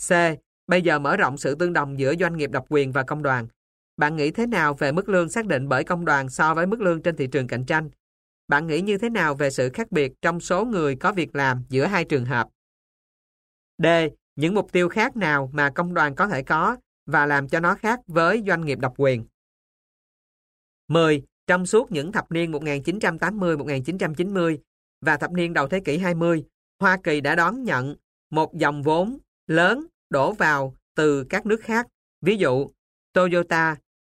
C. Bây giờ mở rộng sự tương đồng giữa doanh nghiệp độc quyền và công đoàn. Bạn nghĩ thế nào về mức lương xác định bởi công đoàn so với mức lương trên thị trường cạnh tranh? Bạn nghĩ như thế nào về sự khác biệt trong số người có việc làm giữa hai trường hợp? D. Những mục tiêu khác nào mà công đoàn có thể có và làm cho nó khác với doanh nghiệp độc quyền? 10. Trong suốt những thập niên 1980-1990 và thập niên đầu thế kỷ 20, Hoa Kỳ đã đón nhận một dòng vốn lớn đổ vào từ các nước khác, ví dụ Toyota,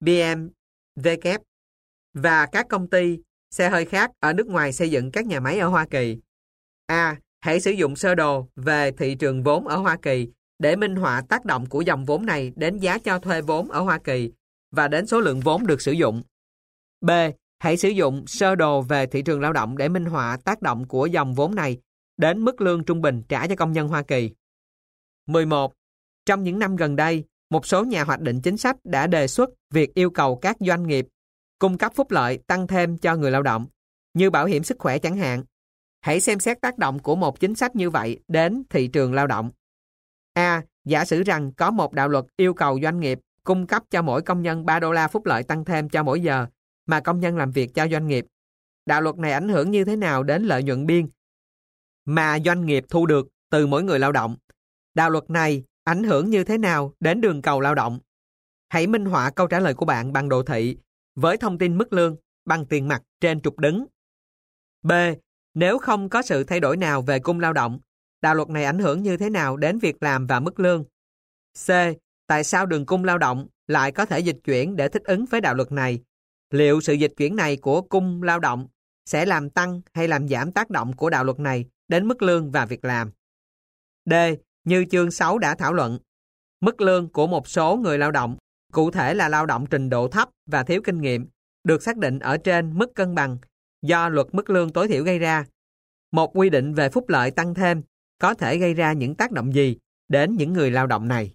BMW và các công ty xe hơi khác ở nước ngoài xây dựng các nhà máy ở Hoa Kỳ. A. Hãy sử dụng sơ đồ về thị trường vốn ở Hoa Kỳ để minh họa tác động của dòng vốn này đến giá cho thuê vốn ở Hoa Kỳ và đến số lượng vốn được sử dụng. B. Hãy sử dụng sơ đồ về thị trường lao động để minh họa tác động của dòng vốn này đến mức lương trung bình trả cho công nhân Hoa Kỳ. 11. Trong những năm gần đây, một số nhà hoạch định chính sách đã đề xuất việc yêu cầu các doanh nghiệp cung cấp phúc lợi tăng thêm cho người lao động, như bảo hiểm sức khỏe chẳng hạn. Hãy xem xét tác động của một chính sách như vậy đến thị trường lao động. A. Giả sử rằng có một đạo luật yêu cầu doanh nghiệp cung cấp cho mỗi công nhân $3 phúc lợi tăng thêm cho mỗi giờ mà công nhân làm việc cho doanh nghiệp. Đạo luật này ảnh hưởng như thế nào đến lợi nhuận biên mà doanh nghiệp thu được từ mỗi người lao động? Đạo luật này ảnh hưởng như thế nào đến đường cầu lao động? Hãy minh họa câu trả lời của bạn bằng đồ thị với thông tin mức lương bằng tiền mặt trên trục đứng. B. Nếu không có sự thay đổi nào về cung lao động, đạo luật này ảnh hưởng như thế nào đến việc làm và mức lương? C. Tại sao đường cung lao động lại có thể dịch chuyển để thích ứng với đạo luật này? Liệu sự dịch chuyển này của cung lao động sẽ làm tăng hay làm giảm tác động của đạo luật này đến mức lương và việc làm? D. Như chương 6 đã thảo luận, mức lương của một số người lao động, cụ thể là lao động trình độ thấp và thiếu kinh nghiệm, được xác định ở trên mức cân bằng do luật mức lương tối thiểu gây ra. Một quy định về phúc lợi tăng thêm có thể gây ra những tác động gì đến những người lao động này?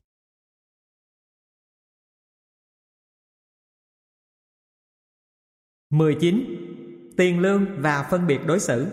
(19) Tiền lương và phân biệt đối xử.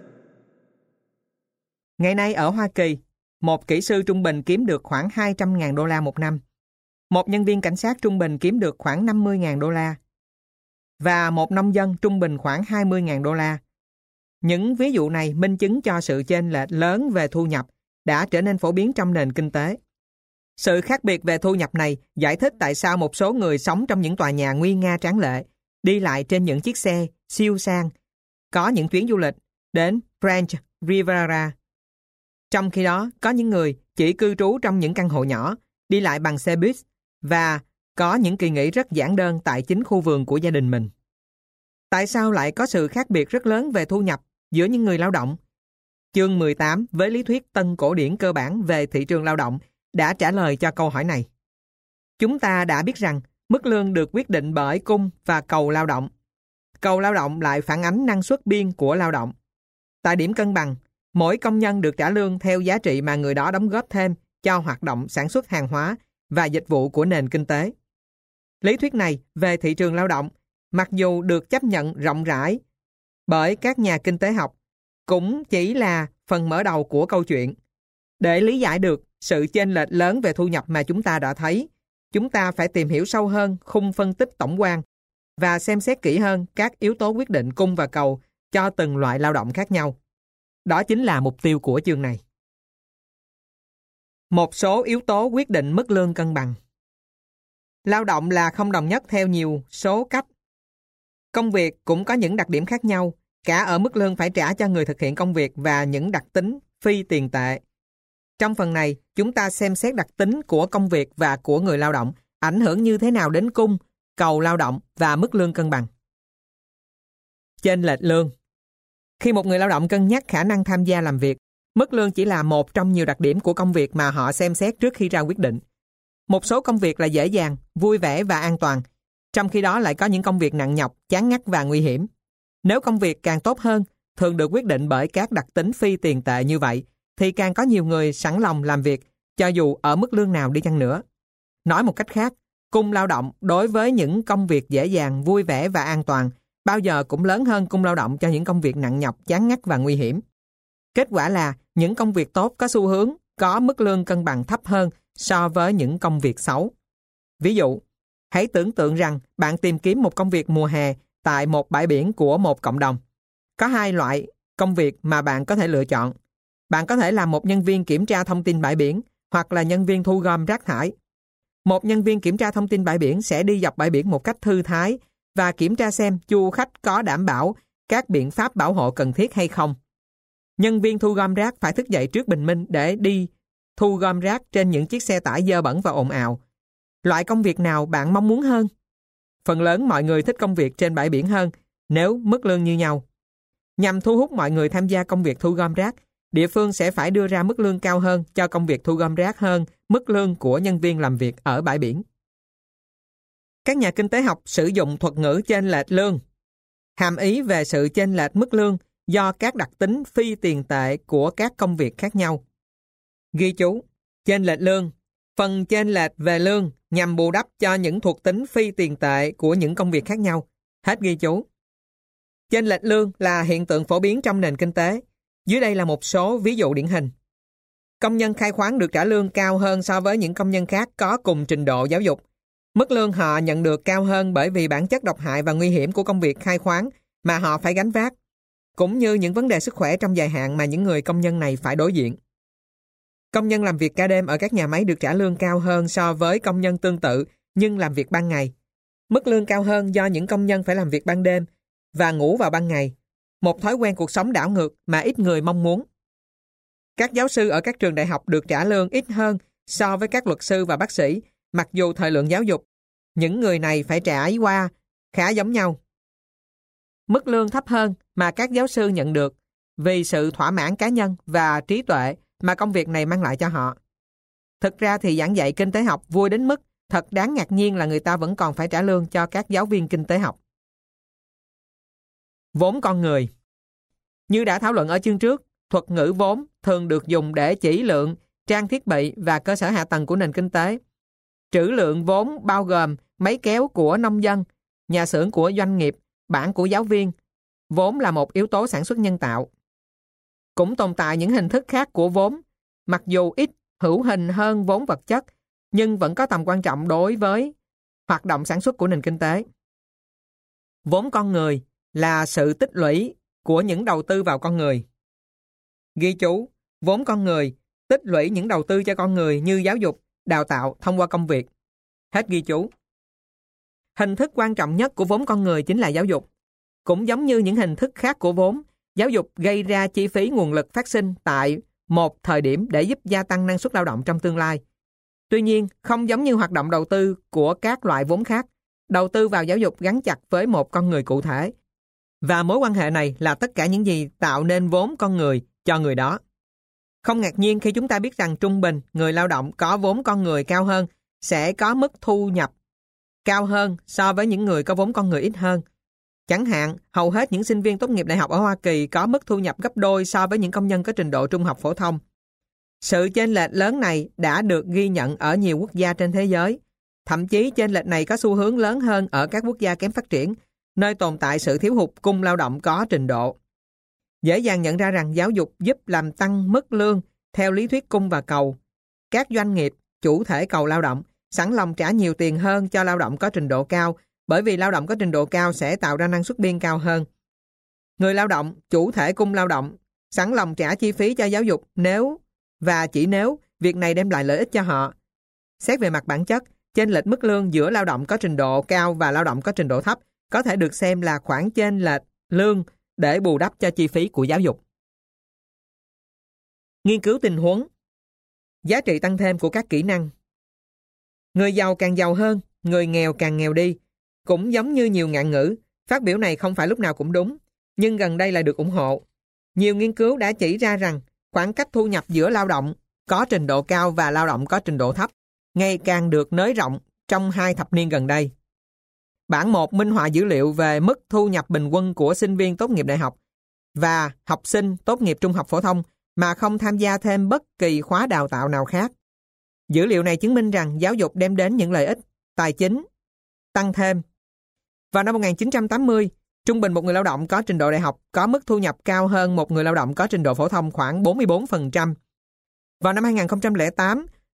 Ngày nay ở Hoa Kỳ, một kỹ sư trung bình kiếm được khoảng $200.000 một năm. Một nhân viên cảnh sát trung bình kiếm được khoảng $50.000. Và một nông dân trung bình khoảng $20.000. Những ví dụ này minh chứng cho sự chênh lệch lớn về thu nhập đã trở nên phổ biến trong nền kinh tế. Sự khác biệt về thu nhập này giải thích tại sao một số người sống trong những tòa nhà nguy nga tráng lệ, đi lại trên những chiếc xe siêu sang, có những chuyến du lịch đến French Riviera. Trong khi đó, có những người chỉ cư trú trong những căn hộ nhỏ, đi lại bằng xe buýt và có những kỳ nghỉ rất giản đơn tại chính khu vườn của gia đình mình. Tại sao lại có sự khác biệt rất lớn về thu nhập giữa những người lao động? Chương 18 với lý thuyết tân cổ điển cơ bản về thị trường lao động đã trả lời cho câu hỏi này. Chúng ta đã biết rằng mức lương được quyết định bởi cung và cầu lao động. Cầu lao động lại phản ánh năng suất biên của lao động. Tại điểm cân bằng, mỗi công nhân được trả lương theo giá trị mà người đó đóng góp thêm cho hoạt động sản xuất hàng hóa và dịch vụ của nền kinh tế. Lý thuyết này về thị trường lao động, mặc dù được chấp nhận rộng rãi bởi các nhà kinh tế học, cũng chỉ là phần mở đầu của câu chuyện. Để lý giải được sự chênh lệch lớn về thu nhập mà chúng ta đã thấy, chúng ta phải tìm hiểu sâu hơn khung phân tích tổng quan và xem xét kỹ hơn các yếu tố quyết định cung và cầu cho từng loại lao động khác nhau. Đó chính là mục tiêu của chương này. Một số yếu tố quyết định mức lương cân bằng. Lao động là không đồng nhất theo nhiều số cách. Công việc cũng có những đặc điểm khác nhau, cả ở mức lương phải trả cho người thực hiện công việc và những đặc tính phi tiền tệ. Trong phần này, chúng ta xem xét đặc tính của công việc và của người lao động ảnh hưởng như thế nào đến cung, cầu lao động và mức lương cân bằng. Chênh lệch lương. Khi một người lao động cân nhắc khả năng tham gia làm việc, mức lương chỉ là một trong nhiều đặc điểm của công việc mà họ xem xét trước khi ra quyết định. Một số công việc là dễ dàng, vui vẻ và an toàn, trong khi đó lại có những công việc nặng nhọc, chán ngắt và nguy hiểm. Nếu công việc càng tốt hơn, thường được quyết định bởi các đặc tính phi tiền tệ như vậy, thì càng có nhiều người sẵn lòng làm việc, cho dù ở mức lương nào đi chăng nữa. Nói một cách khác, cung lao động đối với những công việc dễ dàng, vui vẻ và an toàn bao giờ cũng lớn hơn cung lao động cho những công việc nặng nhọc, chán ngắt và nguy hiểm. Kết quả là những công việc tốt có xu hướng có mức lương cân bằng thấp hơn so với những công việc xấu. Ví dụ, hãy tưởng tượng rằng bạn tìm kiếm một công việc mùa hè tại một bãi biển của một cộng đồng. Có hai loại công việc mà bạn có thể lựa chọn. Bạn có thể làm một nhân viên kiểm tra thông tin bãi biển hoặc là nhân viên thu gom rác thải. Một nhân viên kiểm tra thông tin bãi biển sẽ đi dọc bãi biển một cách thư thái và kiểm tra xem du khách có đảm bảo các biện pháp bảo hộ cần thiết hay không. Nhân viên thu gom rác phải thức dậy trước bình minh để đi thu gom rác trên những chiếc xe tải dơ bẩn và ồn ào. Loại công việc nào bạn mong muốn hơn? Phần lớn mọi người thích công việc trên bãi biển hơn nếu mức lương như nhau. Nhằm thu hút mọi người tham gia công việc thu gom rác, địa phương sẽ phải đưa ra mức lương cao hơn cho công việc thu gom rác hơn mức lương của nhân viên làm việc ở bãi biển. Các nhà kinh tế học sử dụng thuật ngữ chênh lệch lương, hàm ý về sự chênh lệch mức lương do các đặc tính phi tiền tệ của các công việc khác nhau. Ghi chú, chênh lệch lương, phần chênh lệch về lương nhằm bù đắp cho những thuộc tính phi tiền tệ của những công việc khác nhau. Hết ghi chú. Chênh lệch lương là hiện tượng phổ biến trong nền kinh tế. Dưới đây là một số ví dụ điển hình. Công nhân khai khoáng được trả lương cao hơn so với những công nhân khác có cùng trình độ giáo dục. Mức lương họ nhận được cao hơn bởi vì bản chất độc hại và nguy hiểm của công việc khai khoáng mà họ phải gánh vác, cũng như những vấn đề sức khỏe trong dài hạn mà những người công nhân này phải đối diện. Công nhân làm việc ca đêm ở các nhà máy được trả lương cao hơn so với công nhân tương tự nhưng làm việc ban ngày. Mức lương cao hơn do những công nhân phải làm việc ban đêm và ngủ vào ban ngày, một thói quen cuộc sống đảo ngược mà ít người mong muốn. Các giáo sư ở các trường đại học được trả lương ít hơn so với các luật sư và bác sĩ, mặc dù thời lượng giáo dục, những người này phải trải qua khá giống nhau. Mức lương thấp hơn mà các giáo sư nhận được vì sự thỏa mãn cá nhân và trí tuệ mà công việc này mang lại cho họ. Thực ra thì giảng dạy kinh tế học vui đến mức thật đáng ngạc nhiên là người ta vẫn còn phải trả lương cho các giáo viên kinh tế học. Vốn con người. Như đã thảo luận ở chương trước, thuật ngữ vốn thường được dùng để chỉ lượng, trang thiết bị và cơ sở hạ tầng của nền kinh tế. Trữ lượng vốn bao gồm máy kéo của nông dân, nhà xưởng của doanh nghiệp, bảng của giáo viên. Vốn là một yếu tố sản xuất nhân tạo. Cũng tồn tại những hình thức khác của vốn, mặc dù ít hữu hình hơn vốn vật chất, nhưng vẫn có tầm quan trọng đối với hoạt động sản xuất của nền kinh tế. Vốn con người là sự tích lũy của những đầu tư vào con người. Ghi chú, vốn con người tích lũy những đầu tư cho con người như giáo dục, đào tạo thông qua công việc. Hết ghi chú. Hình thức quan trọng nhất của vốn con người chính là giáo dục. Cũng giống như những hình thức khác của vốn, giáo dục gây ra chi phí nguồn lực phát sinh tại một thời điểm để giúp gia tăng năng suất lao động trong tương lai. Tuy nhiên, không giống như hoạt động đầu tư của các loại vốn khác, đầu tư vào giáo dục gắn chặt với một con người cụ thể. Và mối quan hệ này là tất cả những gì tạo nên vốn con người cho người đó. Không ngạc nhiên khi chúng ta biết rằng trung bình người lao động có vốn con người cao hơn sẽ có mức thu nhập cao hơn so với những người có vốn con người ít hơn. Chẳng hạn, hầu hết những sinh viên tốt nghiệp đại học ở Hoa Kỳ có mức thu nhập gấp đôi so với những công nhân có trình độ trung học phổ thông. Sự chênh lệch lớn này đã được ghi nhận ở nhiều quốc gia trên thế giới. Thậm chí chênh lệch này có xu hướng lớn hơn ở các quốc gia kém phát triển, nơi tồn tại sự thiếu hụt cung lao động có trình độ. Dễ dàng nhận ra rằng giáo dục giúp làm tăng mức lương theo lý thuyết cung và cầu. Các doanh nghiệp, chủ thể cầu lao động, sẵn lòng trả nhiều tiền hơn cho lao động có trình độ cao, bởi vì lao động có trình độ cao sẽ tạo ra năng suất biên cao hơn. Người lao động, chủ thể cung lao động, sẵn lòng trả chi phí cho giáo dục nếu và chỉ nếu việc này đem lại lợi ích cho họ. Xét về mặt bản chất, chênh lệch mức lương giữa lao động có trình độ cao và lao động có trình độ thấp có thể được xem là khoản chênh lệch lương để bù đắp cho chi phí của giáo dục. Nghiên cứu tình huống. Giá trị tăng thêm của các kỹ năng. Người giàu càng giàu hơn, người nghèo càng nghèo đi. Cũng giống như nhiều ngạn ngữ, phát biểu này không phải lúc nào cũng đúng, nhưng gần đây lại được ủng hộ. Nhiều nghiên cứu đã chỉ ra rằng khoảng cách thu nhập giữa lao động có trình độ cao và lao động có trình độ thấp ngày càng được nới rộng trong 2 thập niên gần đây. Bảng 1 minh họa dữ liệu về mức thu nhập bình quân của sinh viên tốt nghiệp đại học và học sinh tốt nghiệp trung học phổ thông mà không tham gia thêm bất kỳ khóa đào tạo nào khác. Dữ liệu này chứng minh rằng giáo dục đem đến những lợi ích tài chính tăng thêm. Vào năm 1980, trung bình một người lao động có trình độ đại học có mức thu nhập cao hơn một người lao động có trình độ phổ thông khoảng 44%. Vào năm 2008,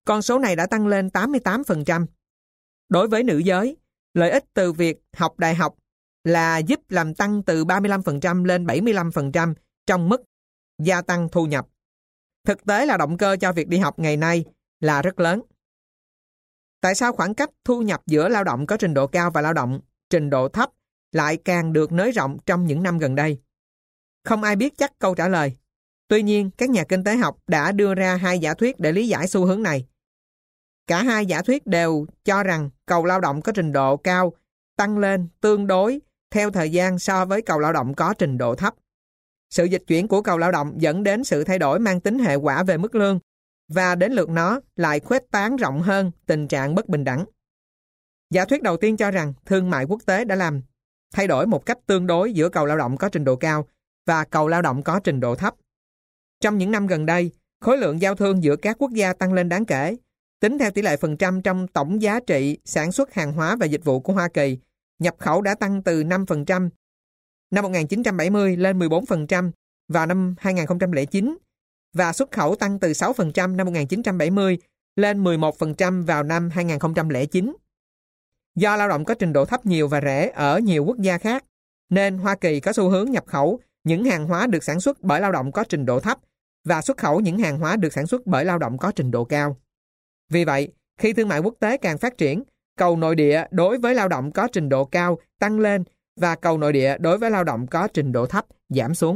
Con số này đã tăng lên 88%. Đối với nữ giới, lợi ích từ việc học đại học là giúp làm tăng từ 35% lên 75% trong mức gia tăng thu nhập. Thực tế là động cơ cho việc đi học ngày nay là rất lớn. Tại sao khoảng cách thu nhập giữa lao động có trình độ cao và lao động trình độ thấp lại càng được nới rộng trong những năm gần đây? Không ai biết chắc câu trả lời. Tuy nhiên, các nhà kinh tế học đã đưa ra hai giả thuyết để lý giải xu hướng này. Cả hai giả thuyết đều cho rằng cầu lao động có trình độ cao tăng lên tương đối theo thời gian so với cầu lao động có trình độ thấp. Sự dịch chuyển của cầu lao động dẫn đến sự thay đổi mang tính hệ quả về mức lương, và đến lượt nó lại khuếch tán rộng hơn tình trạng bất bình đẳng. Giả thuyết đầu tiên cho rằng thương mại quốc tế đã làm thay đổi một cách tương đối giữa cầu lao động có trình độ cao và cầu lao động có trình độ thấp. Trong những năm gần đây, khối lượng giao thương giữa các quốc gia tăng lên đáng kể. Tính theo tỷ lệ phần trăm trong tổng giá trị sản xuất hàng hóa và dịch vụ của Hoa Kỳ, nhập khẩu đã tăng từ 5% năm 1970 lên 14% vào năm 2009, và xuất khẩu tăng từ 6% năm 1970 lên 11% vào năm 2009. Do lao động có trình độ thấp nhiều và rẻ ở nhiều quốc gia khác, nên Hoa Kỳ có xu hướng nhập khẩu những hàng hóa được sản xuất bởi lao động có trình độ thấp và xuất khẩu những hàng hóa được sản xuất bởi lao động có trình độ cao. Vì vậy, khi thương mại quốc tế càng phát triển, cầu nội địa đối với lao động có trình độ cao tăng lên và cầu nội địa đối với lao động có trình độ thấp giảm xuống.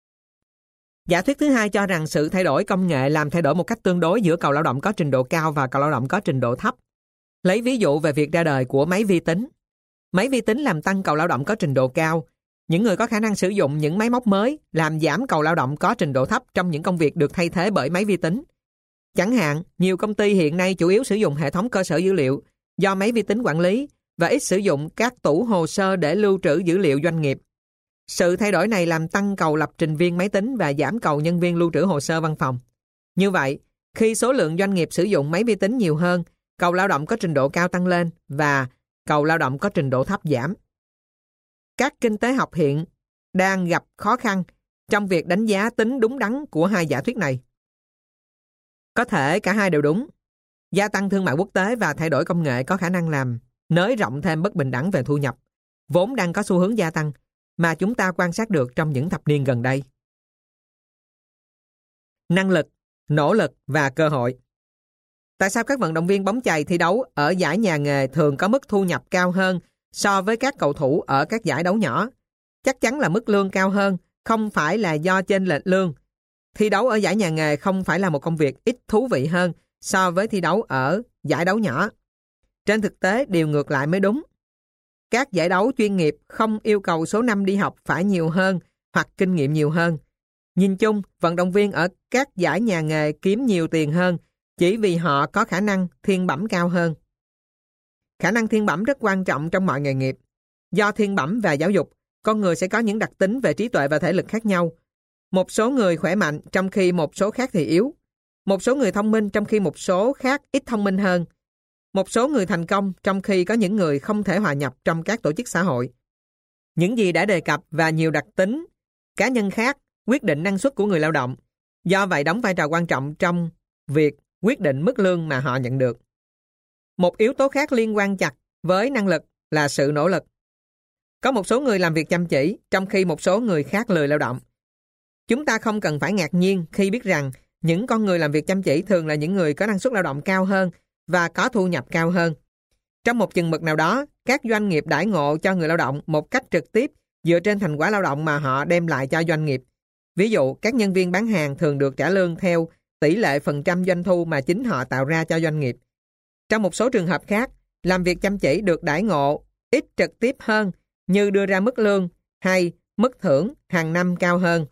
Giả thuyết thứ hai cho rằng sự thay đổi công nghệ làm thay đổi một cách tương đối giữa cầu lao động có trình độ cao và cầu lao động có trình độ thấp. Lấy ví dụ về việc ra đời của máy vi tính. Máy vi tính làm tăng cầu lao động có trình độ cao. Những người có khả năng sử dụng những máy móc mới làm giảm cầu lao động có trình độ thấp trong những công việc được thay thế bởi máy vi tính. Chẳng hạn, nhiều công ty hiện nay chủ yếu sử dụng hệ thống cơ sở dữ liệu do máy vi tính quản lý và ít sử dụng các tủ hồ sơ để lưu trữ dữ liệu doanh nghiệp. Sự thay đổi này làm tăng cầu lập trình viên máy tính và giảm cầu nhân viên lưu trữ hồ sơ văn phòng. Như vậy, khi số lượng doanh nghiệp sử dụng máy vi tính nhiều hơn, cầu lao động có trình độ cao tăng lên và cầu lao động có trình độ thấp giảm. Các kinh tế học hiện đang gặp khó khăn trong việc đánh giá tính đúng đắn của hai giả thuyết này. Có thể cả hai đều đúng. Gia tăng thương mại quốc tế và thay đổi công nghệ có khả năng làm nới rộng thêm bất bình đẳng về thu nhập, vốn đang có xu hướng gia tăng, mà chúng ta quan sát được trong những thập niên gần đây. Năng lực, nỗ lực và cơ hội. Tại sao các vận động viên bóng chày thi đấu ở giải nhà nghề thường có mức thu nhập cao hơn so với các cầu thủ ở các giải đấu nhỏ? Chắc chắn là mức lương cao hơn, không phải là do chênh lệch lương. Thi đấu ở giải nhà nghề không phải là một công việc ít thú vị hơn so với thi đấu ở giải đấu nhỏ. Trên thực tế, điều ngược lại mới đúng. Các giải đấu chuyên nghiệp không yêu cầu số năm đi học phải nhiều hơn hoặc kinh nghiệm nhiều hơn. Nhìn chung, vận động viên ở các giải nhà nghề kiếm nhiều tiền hơn chỉ vì họ có khả năng thiên bẩm cao hơn. Khả năng thiên bẩm rất quan trọng trong mọi nghề nghiệp. Do thiên bẩm và giáo dục, con người sẽ có những đặc tính về trí tuệ và thể lực khác nhau. Một số người khỏe mạnh trong khi một số khác thì yếu. Một số người thông minh trong khi một số khác ít thông minh hơn. Một số người thành công trong khi có những người không thể hòa nhập trong các tổ chức xã hội. Những gì đã đề cập và nhiều đặc tính cá nhân khác quyết định năng suất của người lao động. Do vậy đóng vai trò quan trọng trong việc quyết định mức lương mà họ nhận được. Một yếu tố khác liên quan chặt với năng lực là sự nỗ lực. Có một số người làm việc chăm chỉ, trong khi một số người khác lười lao động. Chúng ta không cần phải ngạc nhiên khi biết rằng những con người làm việc chăm chỉ thường là những người có năng suất lao động cao hơn và có thu nhập cao hơn. Trong một chừng mực nào đó, các doanh nghiệp đãi ngộ cho người lao động một cách trực tiếp dựa trên thành quả lao động mà họ đem lại cho doanh nghiệp. Ví dụ, các nhân viên bán hàng thường được trả lương theo tỷ lệ phần trăm doanh thu mà chính họ tạo ra cho doanh nghiệp. Trong một số trường hợp khác, làm việc chăm chỉ được đãi ngộ ít trực tiếp hơn như đưa ra mức lương hay mức thưởng hàng năm cao hơn.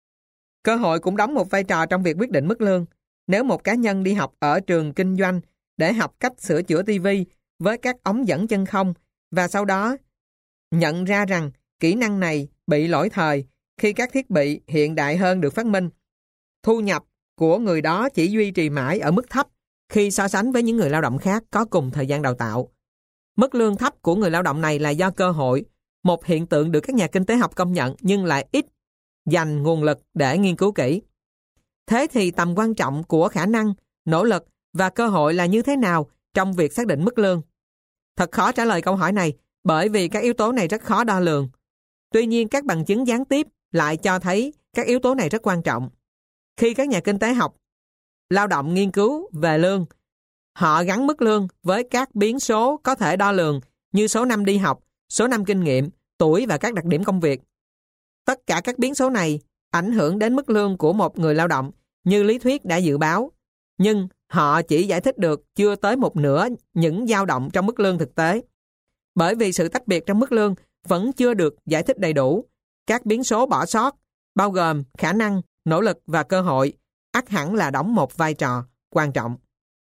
Cơ hội cũng đóng một vai trò trong việc quyết định mức lương. Nếu một cá nhân đi học ở trường kinh doanh để học cách sửa chữa TV với các ống dẫn chân không và sau đó nhận ra rằng kỹ năng này bị lỗi thời khi các thiết bị hiện đại hơn được phát minh, thu nhập của người đó chỉ duy trì mãi ở mức thấp khi so sánh với những người lao động khác có cùng thời gian đào tạo. Mức lương thấp của người lao động này là do cơ hội, một hiện tượng được các nhà kinh tế học công nhận nhưng lại ít dành nguồn lực để nghiên cứu kỹ. Thế thì tầm quan trọng của khả năng, nỗ lực và cơ hội là như thế nào trong việc xác định mức lương? Thật khó trả lời câu hỏi này bởi vì các yếu tố này rất khó đo lường. Tuy nhiên, các bằng chứng gián tiếp lại cho thấy các yếu tố này rất quan trọng. Khi các nhà kinh tế học lao động nghiên cứu về lương, họ gắn mức lương với các biến số có thể đo lường như số năm đi học, số năm kinh nghiệm, tuổi và các đặc điểm công việc. Tất cả các biến số này ảnh hưởng đến mức lương của một người lao động như lý thuyết đã dự báo, nhưng họ chỉ giải thích được chưa tới một nửa những dao động trong mức lương thực tế. Bởi vì sự tách biệt trong mức lương vẫn chưa được giải thích đầy đủ, các biến số bỏ sót, bao gồm khả năng, nỗ lực và cơ hội, ắt hẳn là đóng một vai trò quan trọng.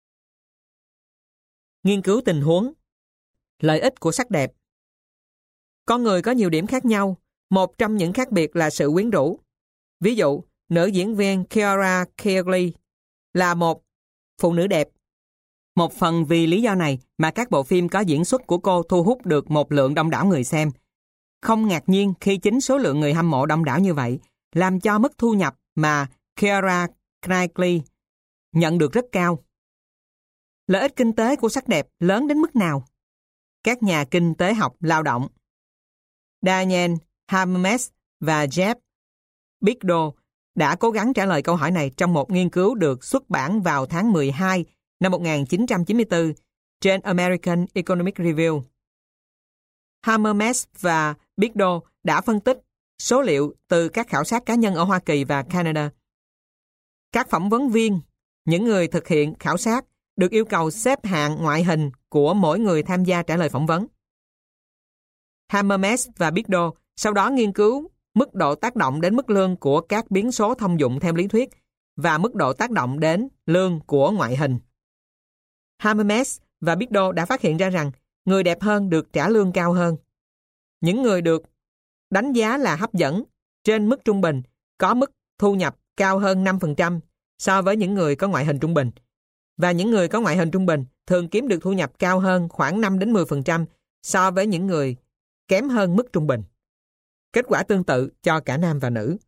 Nghiên cứu tình huống. Lợi ích của sắc đẹp. Con người có nhiều điểm khác nhau, một trong những khác biệt là sự quyến rũ. Ví dụ, nữ diễn viên Keira Knightley là một phụ nữ đẹp. Một phần vì lý do này mà các bộ phim có diễn xuất của cô thu hút được một lượng đông đảo người xem. Không ngạc nhiên khi chính số lượng người hâm mộ đông đảo như vậy làm cho mức thu nhập mà Keira Knightley nhận được rất cao. Lợi ích kinh tế của sắc đẹp lớn đến mức nào? Các nhà kinh tế học lao động Daniel Hammermes và Jeff Bigdo đã cố gắng trả lời câu hỏi này trong một nghiên cứu được xuất bản vào tháng 12 năm 1994 trên American Economic Review. Hammermes và Bigdo đã phân tích số liệu từ các khảo sát cá nhân ở Hoa Kỳ và Canada. Các phỏng vấn viên, những người thực hiện khảo sát, được yêu cầu xếp hạng ngoại hình của mỗi người tham gia trả lời phỏng vấn. Hammermes và Bigdo sau đó nghiên cứu mức độ tác động đến mức lương của các biến số thông dụng theo lý thuyết và mức độ tác động đến lương của ngoại hình. Hammermes và Bigdo đã phát hiện ra rằng người đẹp hơn được trả lương cao hơn. Những người được đánh giá là hấp dẫn trên mức trung bình có mức thu nhập cao hơn 5% so với những người có ngoại hình trung bình. Và những người có ngoại hình trung bình thường kiếm được thu nhập cao hơn khoảng 5-10% so với những người kém hơn mức trung bình. Kết quả tương tự cho cả nam và nữ.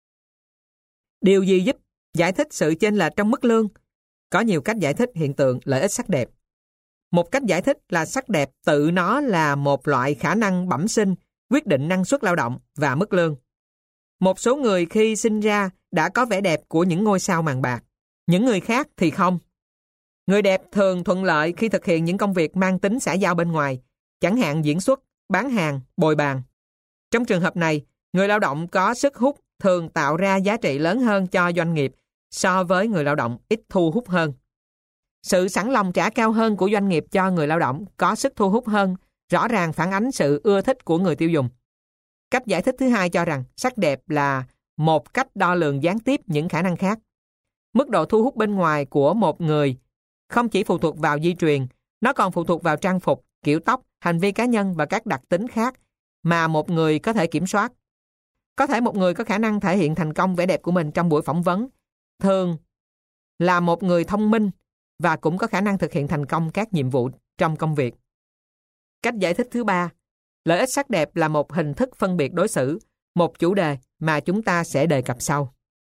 Điều gì giúp giải thích sự chênh lệch trong mức lương? Có nhiều cách giải thích hiện tượng lợi ích sắc đẹp. Một cách giải thích là sắc đẹp tự nó là một loại khả năng bẩm sinh quyết định năng suất lao động và mức lương. Một số người khi sinh ra đã có vẻ đẹp của những ngôi sao màn bạc, những người khác thì không. Người đẹp thường thuận lợi khi thực hiện những công việc mang tính xã giao bên ngoài, chẳng hạn diễn xuất, bán hàng, bồi bàn. Trong trường hợp này, người lao động có sức hút thường tạo ra giá trị lớn hơn cho doanh nghiệp so với người lao động ít thu hút hơn. Sự sẵn lòng trả cao hơn của doanh nghiệp cho người lao động có sức thu hút hơn rõ ràng phản ánh sự ưa thích của người tiêu dùng. Cách giải thích thứ hai cho rằng sắc đẹp là một cách đo lường gián tiếp những khả năng khác. Mức độ thu hút bên ngoài của một người không chỉ phụ thuộc vào di truyền, nó còn phụ thuộc vào trang phục, kiểu tóc, hành vi cá nhân và các đặc tính khác mà một người có thể kiểm soát. Có thể một người có khả năng thể hiện thành công vẻ đẹp của mình trong buổi phỏng vấn, thường là một người thông minh và cũng có khả năng thực hiện thành công các nhiệm vụ trong công việc. Cách giải thích thứ ba, lợi ích sắc đẹp là một hình thức phân biệt đối xử, một chủ đề mà chúng ta sẽ đề cập sau.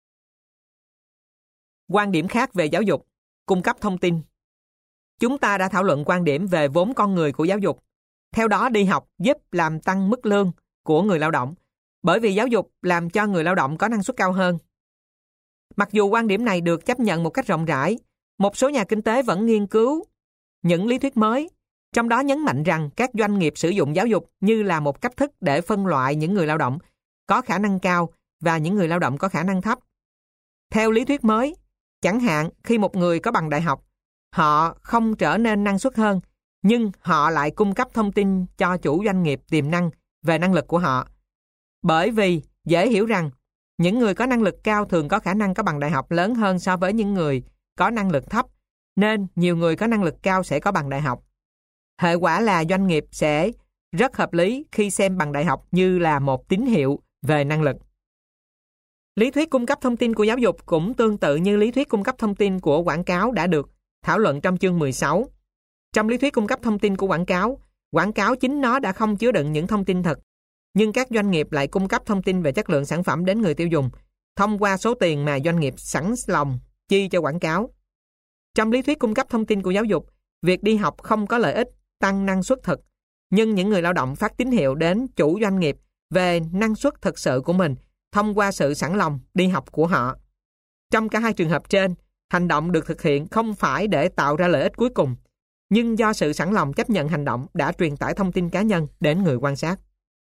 Quan điểm khác về giáo dục, cung cấp thông tin. Chúng ta đã thảo luận quan điểm về vốn con người của giáo dục. Theo đó, đi học giúp làm tăng mức lương của người lao động, bởi vì giáo dục làm cho người lao động có năng suất cao hơn. Mặc dù quan điểm này được chấp nhận một cách rộng rãi, một số nhà kinh tế vẫn nghiên cứu những lý thuyết mới, trong đó nhấn mạnh rằng các doanh nghiệp sử dụng giáo dục như là một cách thức để phân loại những người lao động có khả năng cao và những người lao động có khả năng thấp. Theo lý thuyết mới, chẳng hạn khi một người có bằng đại học, họ không trở nên năng suất hơn, nhưng họ lại cung cấp thông tin cho chủ doanh nghiệp tiềm năng về năng lực của họ. Bởi vì dễ hiểu rằng những người có năng lực cao thường có khả năng có bằng đại học lớn hơn so với những người có năng lực thấp, nên nhiều người có năng lực cao sẽ có bằng đại học. Hệ quả là doanh nghiệp sẽ rất hợp lý khi xem bằng đại học như là một tín hiệu về năng lực. Lý thuyết cung cấp thông tin của giáo dục cũng tương tự như lý thuyết cung cấp thông tin của quảng cáo đã được thảo luận trong chương 16. Trong lý thuyết cung cấp thông tin của quảng cáo chính nó đã không chứa đựng những thông tin thật, nhưng các doanh nghiệp lại cung cấp thông tin về chất lượng sản phẩm đến người tiêu dùng thông qua số tiền mà doanh nghiệp sẵn lòng chi cho quảng cáo. Trong lý thuyết cung cấp thông tin của giáo dục, việc đi học không có lợi ích tăng năng suất thực, nhưng những người lao động phát tín hiệu đến chủ doanh nghiệp về năng suất thực sự của mình thông qua sự sẵn lòng đi học của họ. Trong cả hai trường hợp trên, hành động được thực hiện không phải để tạo ra lợi ích cuối cùng, nhưng do sự sẵn lòng chấp nhận hành động đã truyền tải thông tin cá nhân đến người quan sát.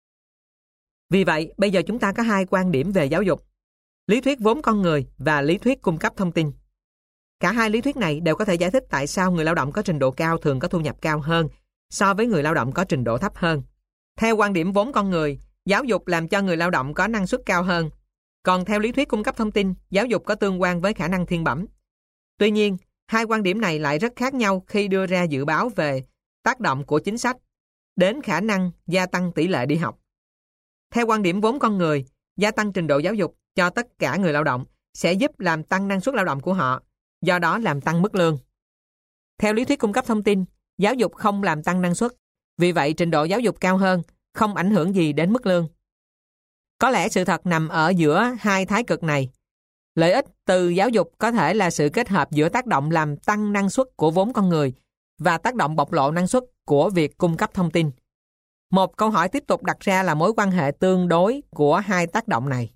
Vì vậy, bây giờ chúng ta có hai quan điểm về giáo dục: lý thuyết vốn con người và lý thuyết cung cấp thông tin. Cả hai lý thuyết này đều có thể giải thích tại sao người lao động có trình độ cao thường có thu nhập cao hơn so với người lao động có trình độ thấp hơn. Theo quan điểm vốn con người, giáo dục làm cho người lao động có năng suất cao hơn. Còn theo lý thuyết cung cấp thông tin, giáo dục có tương quan với khả năng thiên bẩm. Tuy nhiên, hai quan điểm này lại rất khác nhau khi đưa ra dự báo về tác động của chính sách đến khả năng gia tăng tỷ lệ đi học. Theo quan điểm vốn con người, gia tăng trình độ giáo dục cho tất cả người lao động sẽ giúp làm tăng năng suất lao động của họ, do đó làm tăng mức lương. Theo lý thuyết cung cấp thông tin, giáo dục không làm tăng năng suất, vì vậy trình độ giáo dục cao hơn không ảnh hưởng gì đến mức lương. Có lẽ sự thật nằm ở giữa hai thái cực này. Lợi ích từ giáo dục có thể là sự kết hợp giữa tác động làm tăng năng suất của vốn con người và tác động bộc lộ năng suất của việc cung cấp thông tin. Một câu hỏi tiếp tục đặt ra là mối quan hệ tương đối của hai tác động này.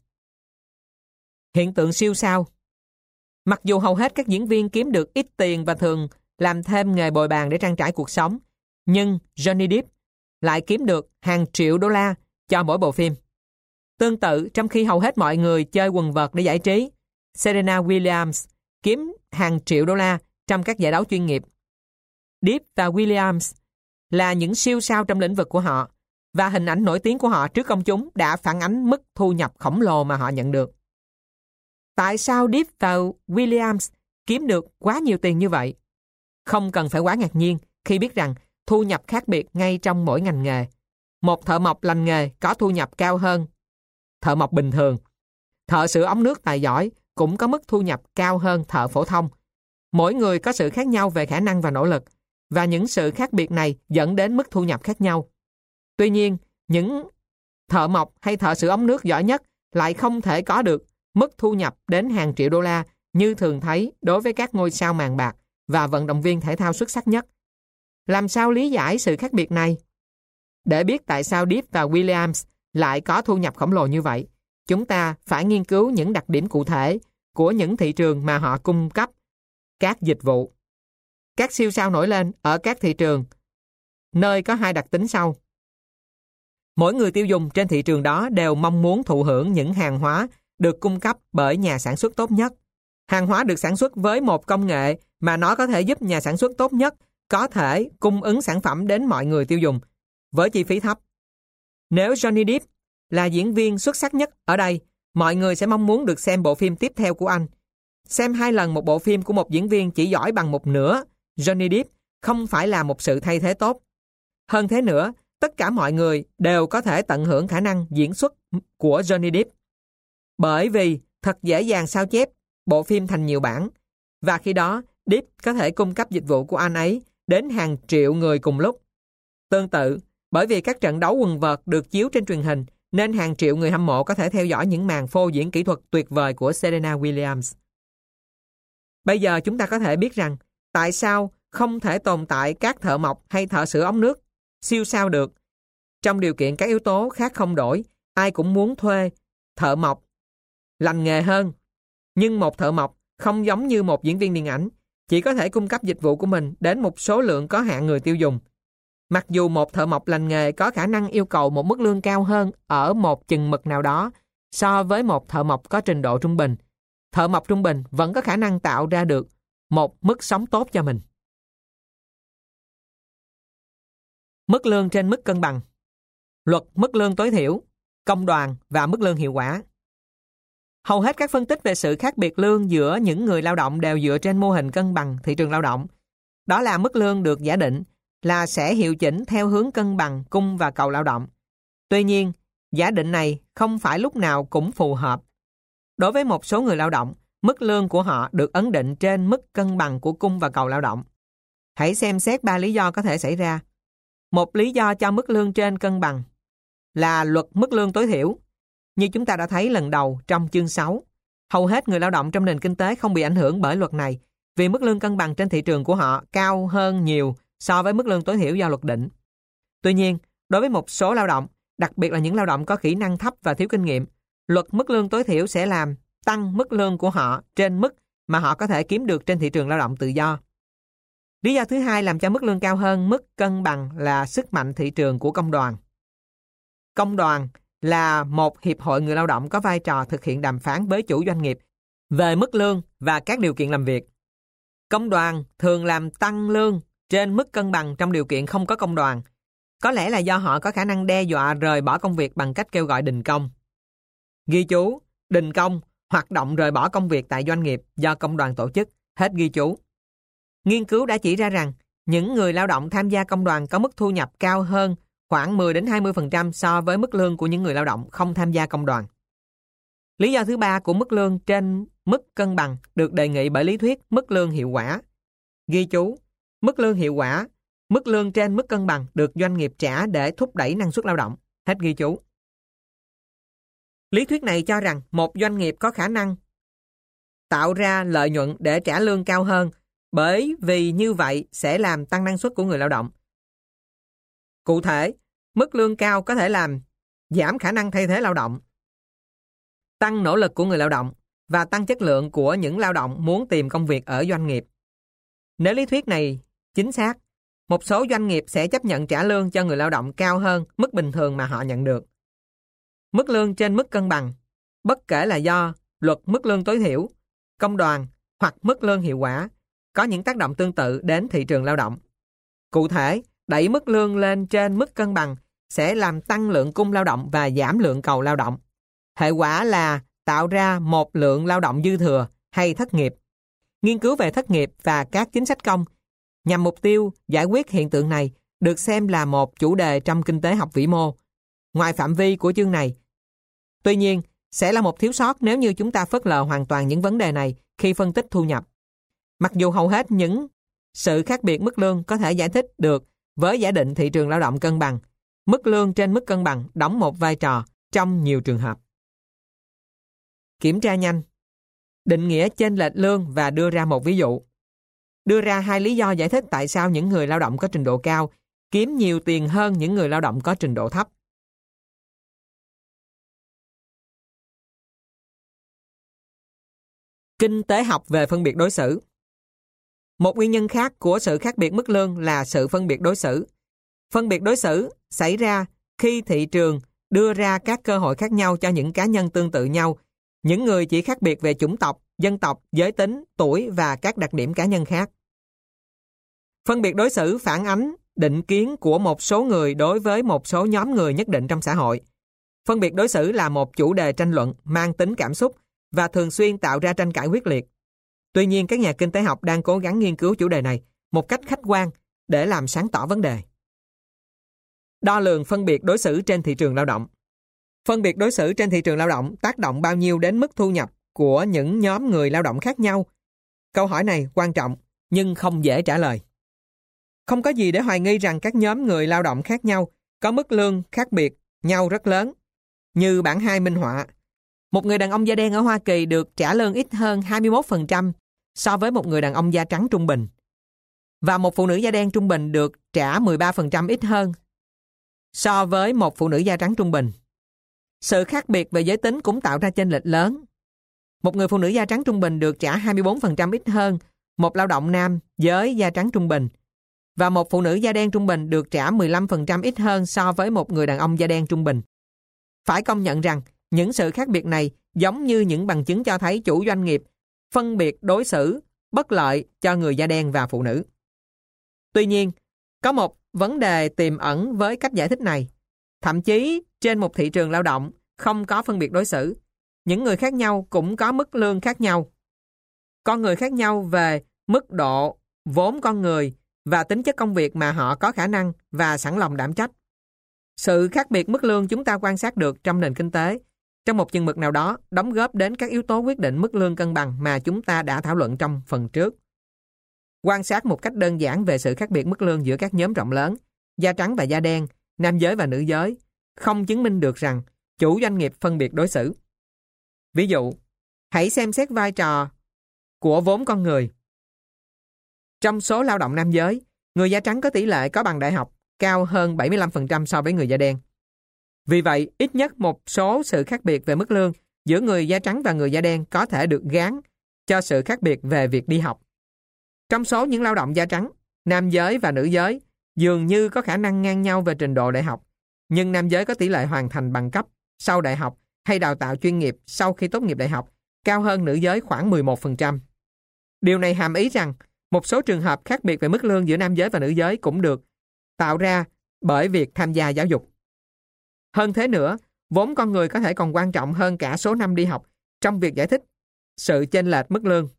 Hiện tượng siêu sao. Mặc dù hầu hết các diễn viên kiếm được ít tiền và thường làm thêm nghề bồi bàn để trang trải cuộc sống, nhưng Johnny Depp lại kiếm được hàng triệu đô la cho mỗi bộ phim. Tương tự, trong khi hầu hết mọi người chơi quần vợt để giải trí, Serena Williams kiếm hàng triệu đô la trong các giải đấu chuyên nghiệp. Depp và Williams là những siêu sao trong lĩnh vực của họ, và hình ảnh nổi tiếng của họ trước công chúng đã phản ánh mức thu nhập khổng lồ mà họ nhận được. Tại sao Depp và Williams kiếm được quá nhiều tiền như vậy? Không cần phải quá ngạc nhiên khi biết rằng thu nhập khác biệt ngay trong mỗi ngành nghề. Một thợ mộc lành nghề có thu nhập cao hơn thợ mộc bình thường. Thợ sửa ống nước tài giỏi cũng có mức thu nhập cao hơn thợ phổ thông. Mỗi người có sự khác nhau về khả năng và nỗ lực, và những sự khác biệt này dẫn đến mức thu nhập khác nhau. Tuy nhiên, những thợ mộc hay thợ sửa ống nước giỏi nhất lại không thể có được mức thu nhập đến hàng triệu đô la như thường thấy đối với các ngôi sao màn bạc và vận động viên thể thao xuất sắc nhất. Làm sao lý giải sự khác biệt này? Để biết tại sao Depp và Williams lại có thu nhập khổng lồ như vậy, chúng ta phải nghiên cứu những đặc điểm cụ thể của những thị trường mà họ cung cấp các dịch vụ. Các siêu sao nổi lên ở các thị trường nơi có hai đặc tính sau. Mỗi người tiêu dùng trên thị trường đó đều mong muốn thụ hưởng những hàng hóa được cung cấp bởi nhà sản xuất tốt nhất. Hàng hóa được sản xuất với một công nghệ mà nó có thể giúp nhà sản xuất tốt nhất có thể cung ứng sản phẩm đến mọi người tiêu dùng với chi phí thấp. Nếu Johnny Depp là diễn viên xuất sắc nhất ở đây, mọi người sẽ mong muốn được xem bộ phim tiếp theo của anh. Xem 2 lần một bộ phim của một diễn viên chỉ giỏi bằng một nửa Johnny Depp không phải là một sự thay thế tốt. Hơn thế nữa, tất cả mọi người đều có thể tận hưởng khả năng diễn xuất của Johnny Depp. Bởi vì thật dễ dàng sao chép bộ phim thành nhiều bản, và khi đó Depp có thể cung cấp dịch vụ của anh ấy đến hàng triệu người cùng lúc. Tương tự, bởi vì các trận đấu quần vợt được chiếu trên truyền hình, nên hàng triệu người hâm mộ có thể theo dõi những màn phô diễn kỹ thuật tuyệt vời của Serena Williams. Bây giờ chúng ta có thể biết rằng tại sao không thể tồn tại các thợ mộc hay thợ sửa ống nước siêu sao được. Trong điều kiện các yếu tố khác không đổi, ai cũng muốn thuê thợ mộc lành nghề hơn. Nhưng một thợ mộc không giống như một diễn viên điện ảnh, chỉ có thể cung cấp dịch vụ của mình đến một số lượng có hạn người tiêu dùng. Mặc dù một thợ mộc lành nghề có khả năng yêu cầu một mức lương cao hơn ở một chừng mực nào đó so với một thợ mộc có trình độ trung bình, thợ mộc trung bình vẫn có khả năng tạo ra được một mức sống tốt cho mình. Mức lương trên mức cân bằng. Luật mức lương tối thiểu, công đoàn và mức lương hiệu quả. Hầu hết các phân tích về sự khác biệt lương giữa những người lao động đều dựa trên mô hình cân bằng thị trường lao động. Đó là mức lương được giả định là sẽ hiệu chỉnh theo hướng cân bằng cung và cầu lao động. Tuy nhiên, giả định này không phải lúc nào cũng phù hợp. Đối với một số người lao động, mức lương của họ được ấn định trên mức cân bằng của cung và cầu lao động. Hãy xem xét 3 lý do có thể xảy ra. Một lý do cho mức lương trên cân bằng là luật mức lương tối thiểu. Như chúng ta đã thấy lần đầu trong chương 6, hầu hết người lao động trong nền kinh tế không bị ảnh hưởng bởi luật này vì mức lương cân bằng trên thị trường của họ cao hơn nhiều so với mức lương tối thiểu do luật định. Tuy nhiên, đối với một số lao động, đặc biệt là những lao động có kỹ năng thấp và thiếu kinh nghiệm, luật mức lương tối thiểu sẽ làm tăng mức lương của họ trên mức mà họ có thể kiếm được trên thị trường lao động tự do. Lý do thứ hai làm cho mức lương cao hơn mức cân bằng là sức mạnh thị trường của công đoàn. Công đoàn là một hiệp hội người lao động có vai trò thực hiện đàm phán với chủ doanh nghiệp về mức lương và các điều kiện làm việc. Công đoàn thường làm tăng lương trên mức cân bằng trong điều kiện không có công đoàn. Có lẽ là do họ có khả năng đe dọa rời bỏ công việc bằng cách kêu gọi đình công. Ghi chú, đình công, hoạt động rời bỏ công việc tại doanh nghiệp do công đoàn tổ chức, hết ghi chú. Nghiên cứu đã chỉ ra rằng những người lao động tham gia công đoàn có mức thu nhập cao hơn khoảng 10-20% so với mức lương của những người lao động không tham gia công đoàn. Lý do thứ ba của mức lương trên mức cân bằng được đề nghị bởi lý thuyết mức lương hiệu quả. Ghi chú, mức lương hiệu quả, mức lương trên mức cân bằng được doanh nghiệp trả để thúc đẩy năng suất lao động. Hết ghi chú. Lý thuyết này cho rằng một doanh nghiệp có khả năng tạo ra lợi nhuận để trả lương cao hơn bởi vì như vậy sẽ làm tăng năng suất của người lao động. Cụ thể, mức lương cao có thể làm giảm khả năng thay thế lao động, tăng nỗ lực của người lao động và tăng chất lượng của những lao động muốn tìm công việc ở doanh nghiệp. Nếu lý thuyết này chính xác, một số doanh nghiệp sẽ chấp nhận trả lương cho người lao động cao hơn mức bình thường mà họ nhận được. Mức lương trên mức cân bằng, bất kể là do luật mức lương tối thiểu, công đoàn hoặc mức lương hiệu quả, có những tác động tương tự đến thị trường lao động. Cụ thể, đẩy mức lương lên trên mức cân bằng sẽ làm tăng lượng cung lao động và giảm lượng cầu lao động. Hệ quả là tạo ra một lượng lao động dư thừa hay thất nghiệp. Nghiên cứu về thất nghiệp và các chính sách công nhằm mục tiêu giải quyết hiện tượng này được xem là một chủ đề trong kinh tế học vĩ mô. Ngoài phạm vi của chương này, tuy nhiên, sẽ là một thiếu sót nếu như chúng ta phớt lờ hoàn toàn những vấn đề này khi phân tích thu nhập. Mặc dù hầu hết những sự khác biệt mức lương có thể giải thích được với giả định thị trường lao động cân bằng, mức lương trên mức cân bằng đóng một vai trò trong nhiều trường hợp. Kiểm tra nhanh. Định nghĩa chênh lệch lương và đưa ra một ví dụ. Đưa ra hai lý do giải thích tại sao những người lao động có trình độ cao kiếm nhiều tiền hơn những người lao động có trình độ thấp. Kinh tế học về phân biệt đối xử. Một nguyên nhân khác của sự khác biệt mức lương là sự phân biệt đối xử. Phân biệt đối xử xảy ra khi thị trường đưa ra các cơ hội khác nhau cho những cá nhân tương tự nhau, những người chỉ khác biệt về chủng tộc, dân tộc, giới tính, tuổi và các đặc điểm cá nhân khác. Phân biệt đối xử phản ánh định kiến của một số người đối với một số nhóm người nhất định trong xã hội. Phân biệt đối xử là một chủ đề tranh luận mang tính cảm xúc và thường xuyên tạo ra tranh cãi quyết liệt. Tuy nhiên, các nhà kinh tế học đang cố gắng nghiên cứu chủ đề này một cách khách quan để làm sáng tỏ vấn đề. Đo lường phân biệt đối xử trên thị trường lao động. Phân biệt đối xử trên thị trường lao động tác động bao nhiêu đến mức thu nhập của những nhóm người lao động khác nhau? Câu hỏi này quan trọng nhưng không dễ trả lời. Không có gì để hoài nghi rằng các nhóm người lao động khác nhau có mức lương khác biệt nhau rất lớn. Như bảng 2 minh họa, một người đàn ông da đen ở Hoa Kỳ được trả lương ít hơn 21% so với một người đàn ông da trắng trung bình. Và một phụ nữ da đen trung bình được trả 13% ít hơn so với một phụ nữ da trắng trung bình. Sự khác biệt về giới tính cũng tạo ra chênh lệch lớn. Một người phụ nữ da trắng trung bình được trả 24% ít hơn một lao động nam giới da trắng trung bình. Và một phụ nữ da đen trung bình được trả 15% ít hơn so với một người đàn ông da đen trung bình. Phải công nhận rằng, những sự khác biệt này giống như những bằng chứng cho thấy chủ doanh nghiệp phân biệt đối xử bất lợi cho người da đen và phụ nữ. Tuy nhiên, có một vấn đề tiềm ẩn với cách giải thích này. Thậm chí, trên một thị trường lao động không có phân biệt đối xử, những người khác nhau cũng có mức lương khác nhau. Con người khác nhau về mức độ, vốn con người và tính chất công việc mà họ có khả năng và sẵn lòng đảm trách. Sự khác biệt mức lương chúng ta quan sát được trong nền kinh tế, trong một chừng mực nào đó, đóng góp đến các yếu tố quyết định mức lương cân bằng mà chúng ta đã thảo luận trong phần trước. Quan sát một cách đơn giản về sự khác biệt mức lương giữa các nhóm rộng lớn, da trắng và da đen, nam giới và nữ giới, không chứng minh được rằng chủ doanh nghiệp phân biệt đối xử. Ví dụ, hãy xem xét vai trò của vốn con người. Trong số lao động nam giới, người da trắng có tỷ lệ có bằng đại học cao hơn 75% so với người da đen. Vì vậy, ít nhất một số sự khác biệt về mức lương giữa người da trắng và người da đen có thể được gán cho sự khác biệt về việc đi học. Trong số những lao động da trắng, nam giới và nữ giới dường như có khả năng ngang nhau về trình độ đại học, nhưng nam giới có tỷ lệ hoàn thành bằng cấp sau đại học hay đào tạo chuyên nghiệp sau khi tốt nghiệp đại học cao hơn nữ giới khoảng 11%. Điều này hàm ý rằng một số trường hợp khác biệt về mức lương giữa nam giới và nữ giới cũng được tạo ra bởi việc tham gia giáo dục. Hơn thế nữa, vốn con người có thể còn quan trọng hơn cả số năm đi học trong việc giải thích sự chênh lệch mức lương.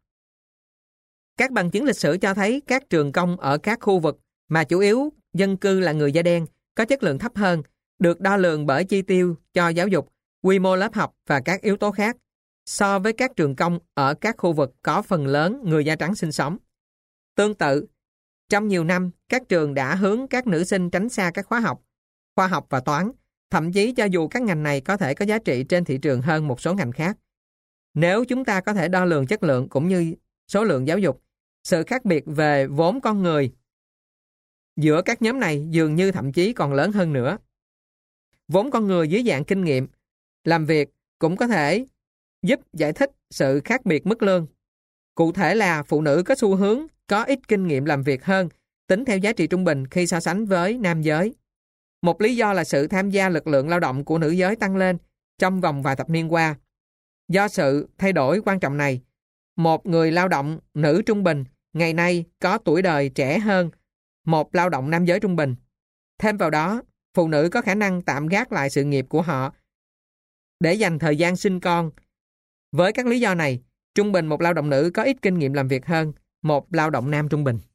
Các bằng chứng lịch sử cho thấy các trường công ở các khu vực mà chủ yếu dân cư là người da đen có chất lượng thấp hơn, được đo lường bởi chi tiêu cho giáo dục, quy mô lớp học và các yếu tố khác, so với các trường công ở các khu vực có phần lớn người da trắng sinh sống. Tương tự, trong nhiều năm, các trường đã hướng các nữ sinh tránh xa các khóa học, khoa học và toán, thậm chí cho dù các ngành này có thể có giá trị trên thị trường hơn một số ngành khác. Nếu chúng ta có thể đo lường chất lượng cũng như số lượng giáo dục, sự khác biệt về vốn con người giữa các nhóm này dường như thậm chí còn lớn hơn nữa. Vốn con người dưới dạng kinh nghiệm làm việc cũng có thể giúp giải thích sự khác biệt mức lương. Cụ thể là phụ nữ có xu hướng có ít kinh nghiệm làm việc hơn, tính theo giá trị trung bình khi so sánh với nam giới. Một lý do là sự tham gia lực lượng lao động của nữ giới tăng lên trong vòng vài thập niên qua. Do sự thay đổi quan trọng này, một người lao động nữ trung bình ngày nay có tuổi đời trẻ hơn một lao động nam giới trung bình. Thêm vào đó, phụ nữ có khả năng tạm gác lại sự nghiệp của họ để dành thời gian sinh con. Với các lý do này, trung bình một lao động nữ có ít kinh nghiệm làm việc hơn một lao động nam trung bình.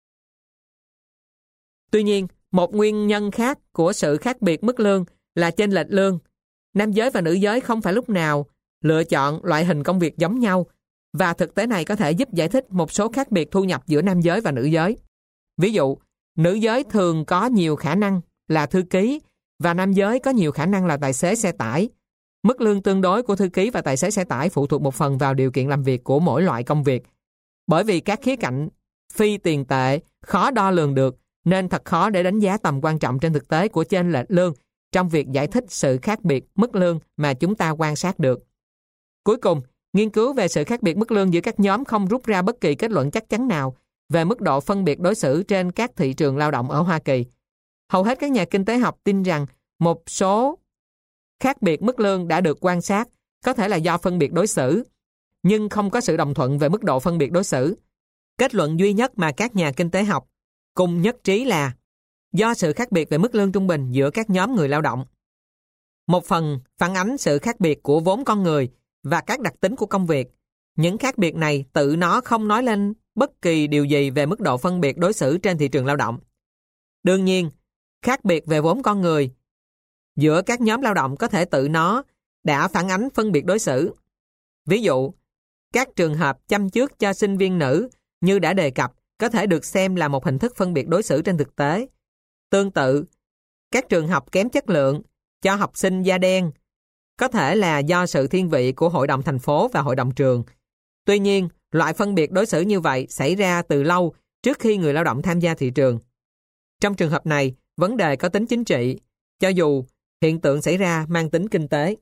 Tuy nhiên, một nguyên nhân khác của sự khác biệt mức lương là chênh lệch lương. Nam giới và nữ giới không phải lúc nào lựa chọn loại hình công việc giống nhau, và thực tế này có thể giúp giải thích một số khác biệt thu nhập giữa nam giới và nữ giới. Ví dụ, nữ giới thường có nhiều khả năng là thư ký và nam giới có nhiều khả năng là tài xế xe tải. Mức lương tương đối của thư ký và tài xế xe tải phụ thuộc một phần vào điều kiện làm việc của mỗi loại công việc. Bởi vì các khía cạnh phi tiền tệ khó đo lường được, nên thật khó để đánh giá tầm quan trọng trên thực tế của chênh lệch lương trong việc giải thích sự khác biệt mức lương mà chúng ta quan sát được. Cuối cùng, nghiên cứu về sự khác biệt mức lương giữa các nhóm không rút ra bất kỳ kết luận chắc chắn nào về mức độ phân biệt đối xử trên các thị trường lao động ở Hoa Kỳ. Hầu hết các nhà kinh tế học tin rằng một số khác biệt mức lương đã được quan sát có thể là do phân biệt đối xử, nhưng không có sự đồng thuận về mức độ phân biệt đối xử. Kết luận duy nhất mà các nhà kinh tế học cùng nhất trí là do sự khác biệt về mức lương trung bình giữa các nhóm người lao động. Một phần phản ánh sự khác biệt của vốn con người và các đặc tính của công việc. Những khác biệt này tự nó không nói lên bất kỳ điều gì về mức độ phân biệt đối xử trên thị trường lao động. Đương nhiên, khác biệt về vốn con người giữa các nhóm lao động có thể tự nó đã phản ánh phân biệt đối xử. Ví dụ, các trường hợp chăm trước cho sinh viên nữ như đã đề cập có thể được xem là một hình thức phân biệt đối xử trên thực tế. Tương tự, các trường học kém chất lượng cho học sinh da đen có thể là do sự thiên vị của hội đồng thành phố và hội đồng trường. Tuy nhiên, loại phân biệt đối xử như vậy xảy ra từ lâu trước khi người lao động tham gia thị trường. Trong trường hợp này, vấn đề có tính chính trị, cho dù hiện tượng xảy ra mang tính kinh tế.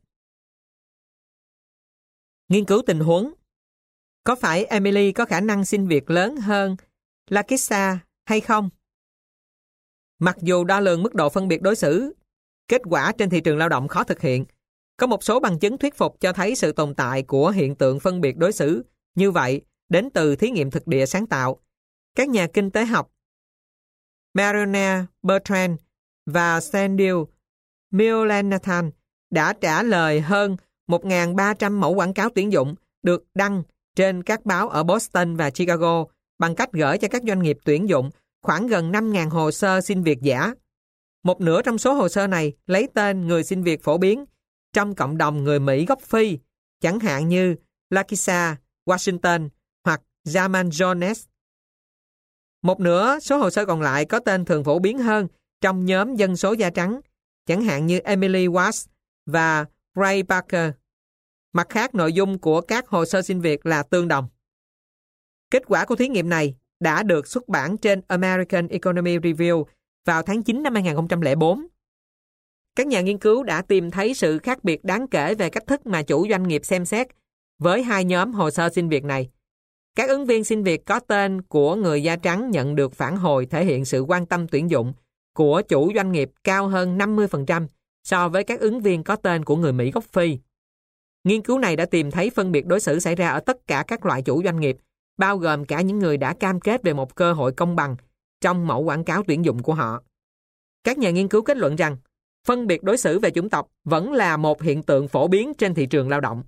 Nghiên cứu tình huống. Có phải Emily có khả năng xin việc lớn hơn Lakisha hay không? Mặc dù đo lường mức độ phân biệt đối xử, kết quả trên thị trường lao động khó thực hiện, có một số bằng chứng thuyết phục cho thấy sự tồn tại của hiện tượng phân biệt đối xử như vậy đến từ thí nghiệm thực địa sáng tạo. Các nhà kinh tế học Mariana Bertrand và Sandil Mullainathan đã trả lời hơn 1.300 mẫu quảng cáo tuyển dụng được đăng trên các báo ở Boston và Chicago bằng cách gửi cho các doanh nghiệp tuyển dụng khoảng gần 5.000 hồ sơ xin việc giả. Một nửa trong số hồ sơ này lấy tên người xin việc phổ biến trong cộng đồng người Mỹ gốc Phi, chẳng hạn như Lakisha, Washington hoặc Jaman Jones. Một nửa số hồ sơ còn lại có tên thường phổ biến hơn trong nhóm dân số da trắng, chẳng hạn như Emily Watts và Ray Parker. Mặt khác, nội dung của các hồ sơ xin việc là tương đồng. Kết quả của thí nghiệm này đã được xuất bản trên American Economic Review vào tháng 9 năm 2004. Các nhà nghiên cứu đã tìm thấy sự khác biệt đáng kể về cách thức mà chủ doanh nghiệp xem xét với hai nhóm hồ sơ xin việc này. Các ứng viên xin việc có tên của người da trắng nhận được phản hồi thể hiện sự quan tâm tuyển dụng của chủ doanh nghiệp cao hơn 50% so với các ứng viên có tên của người Mỹ gốc Phi. Nghiên cứu này đã tìm thấy phân biệt đối xử xảy ra ở tất cả các loại chủ doanh nghiệp, bao gồm cả những người đã cam kết về một cơ hội công bằng trong mẫu quảng cáo tuyển dụng của họ. Các nhà nghiên cứu kết luận rằng phân biệt đối xử về chủng tộc vẫn là một hiện tượng phổ biến trên thị trường lao động.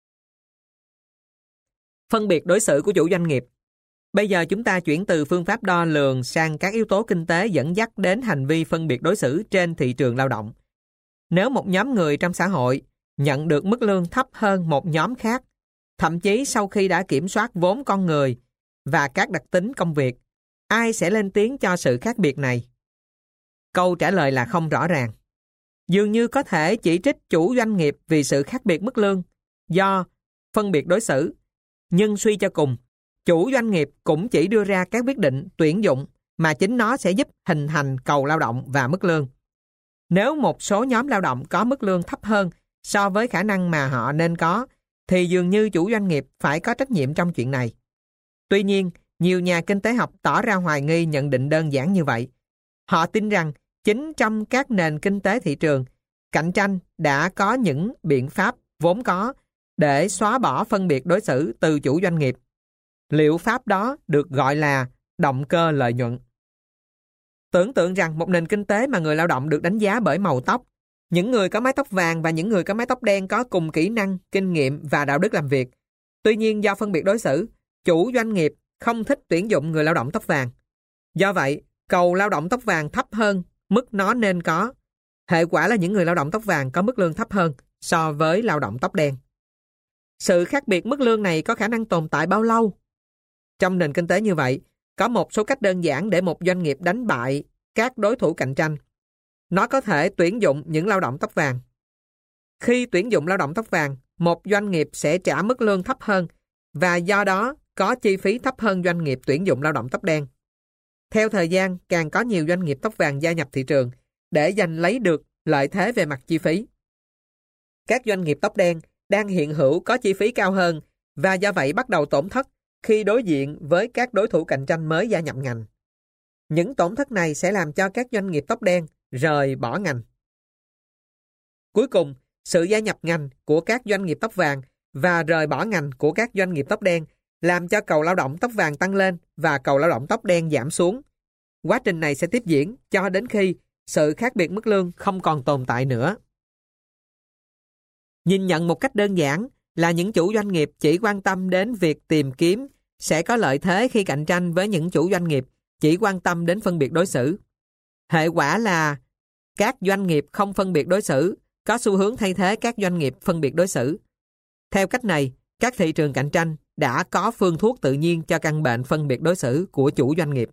Phân biệt đối xử của chủ doanh nghiệp. Bây giờ chúng ta chuyển từ phương pháp đo lường sang các yếu tố kinh tế dẫn dắt đến hành vi phân biệt đối xử trên thị trường lao động. Nếu một nhóm người trong xã hội nhận được mức lương thấp hơn một nhóm khác, thậm chí sau khi đã kiểm soát vốn con người và các đặc tính công việc, ai sẽ lên tiếng cho sự khác biệt này? Câu trả lời là không rõ ràng. Dường như có thể chỉ trích chủ doanh nghiệp vì sự khác biệt mức lương do phân biệt đối xử, nhưng suy cho cùng, chủ doanh nghiệp cũng chỉ đưa ra các quyết định tuyển dụng mà chính nó sẽ giúp hình thành cầu lao động và mức lương. Nếu một số nhóm lao động có mức lương thấp hơn so với khả năng mà họ nên có, thì dường như chủ doanh nghiệp phải có trách nhiệm trong chuyện này. Tuy nhiên, nhiều nhà kinh tế học tỏ ra hoài nghi nhận định đơn giản như vậy. Họ tin rằng chính trong các nền kinh tế thị trường, cạnh tranh đã có những biện pháp vốn có để xóa bỏ phân biệt đối xử từ chủ doanh nghiệp. Liệu pháp đó được gọi là động cơ lợi nhuận. Tưởng tượng rằng một nền kinh tế mà người lao động được đánh giá bởi màu tóc, những người có mái tóc vàng và những người có mái tóc đen có cùng kỹ năng, kinh nghiệm và đạo đức làm việc. Tuy nhiên do phân biệt đối xử, chủ doanh nghiệp không thích tuyển dụng người lao động tóc vàng. Do vậy, cầu lao động tóc vàng thấp hơn mức nó nên có. Hệ quả là những người lao động tóc vàng có mức lương thấp hơn so với lao động tóc đen. Sự khác biệt mức lương này có khả năng tồn tại bao lâu? Trong nền kinh tế như vậy, có một số cách đơn giản để một doanh nghiệp đánh bại các đối thủ cạnh tranh. Nó có thể tuyển dụng những lao động tóc vàng. Khi tuyển dụng lao động tóc vàng, một doanh nghiệp sẽ trả mức lương thấp hơn và do đó có chi phí thấp hơn doanh nghiệp tuyển dụng lao động tóc đen. Theo thời gian, càng có nhiều doanh nghiệp tóc vàng gia nhập thị trường để giành lấy được lợi thế về mặt chi phí. Các doanh nghiệp tóc đen đang hiện hữu có chi phí cao hơn và do vậy bắt đầu tổn thất khi đối diện với các đối thủ cạnh tranh mới gia nhập ngành. Những tổn thất này sẽ làm cho các doanh nghiệp tóc đen rời bỏ ngành. Cuối cùng, sự gia nhập ngành của các doanh nghiệp tóc vàng và rời bỏ ngành của các doanh nghiệp tóc đen làm cho cầu lao động tóc vàng tăng lên và cầu lao động tóc đen giảm xuống. Quá trình này sẽ tiếp diễn cho đến khi sự khác biệt mức lương không còn tồn tại nữa. Nhìn nhận một cách đơn giản là những chủ doanh nghiệp chỉ quan tâm đến việc tìm kiếm sẽ có lợi thế khi cạnh tranh với những chủ doanh nghiệp chỉ quan tâm đến phân biệt đối xử. Hệ quả là các doanh nghiệp không phân biệt đối xử có xu hướng thay thế các doanh nghiệp phân biệt đối xử. Theo cách này, các thị trường cạnh tranh đã có phương thuốc tự nhiên cho căn bệnh phân biệt đối xử của chủ doanh nghiệp.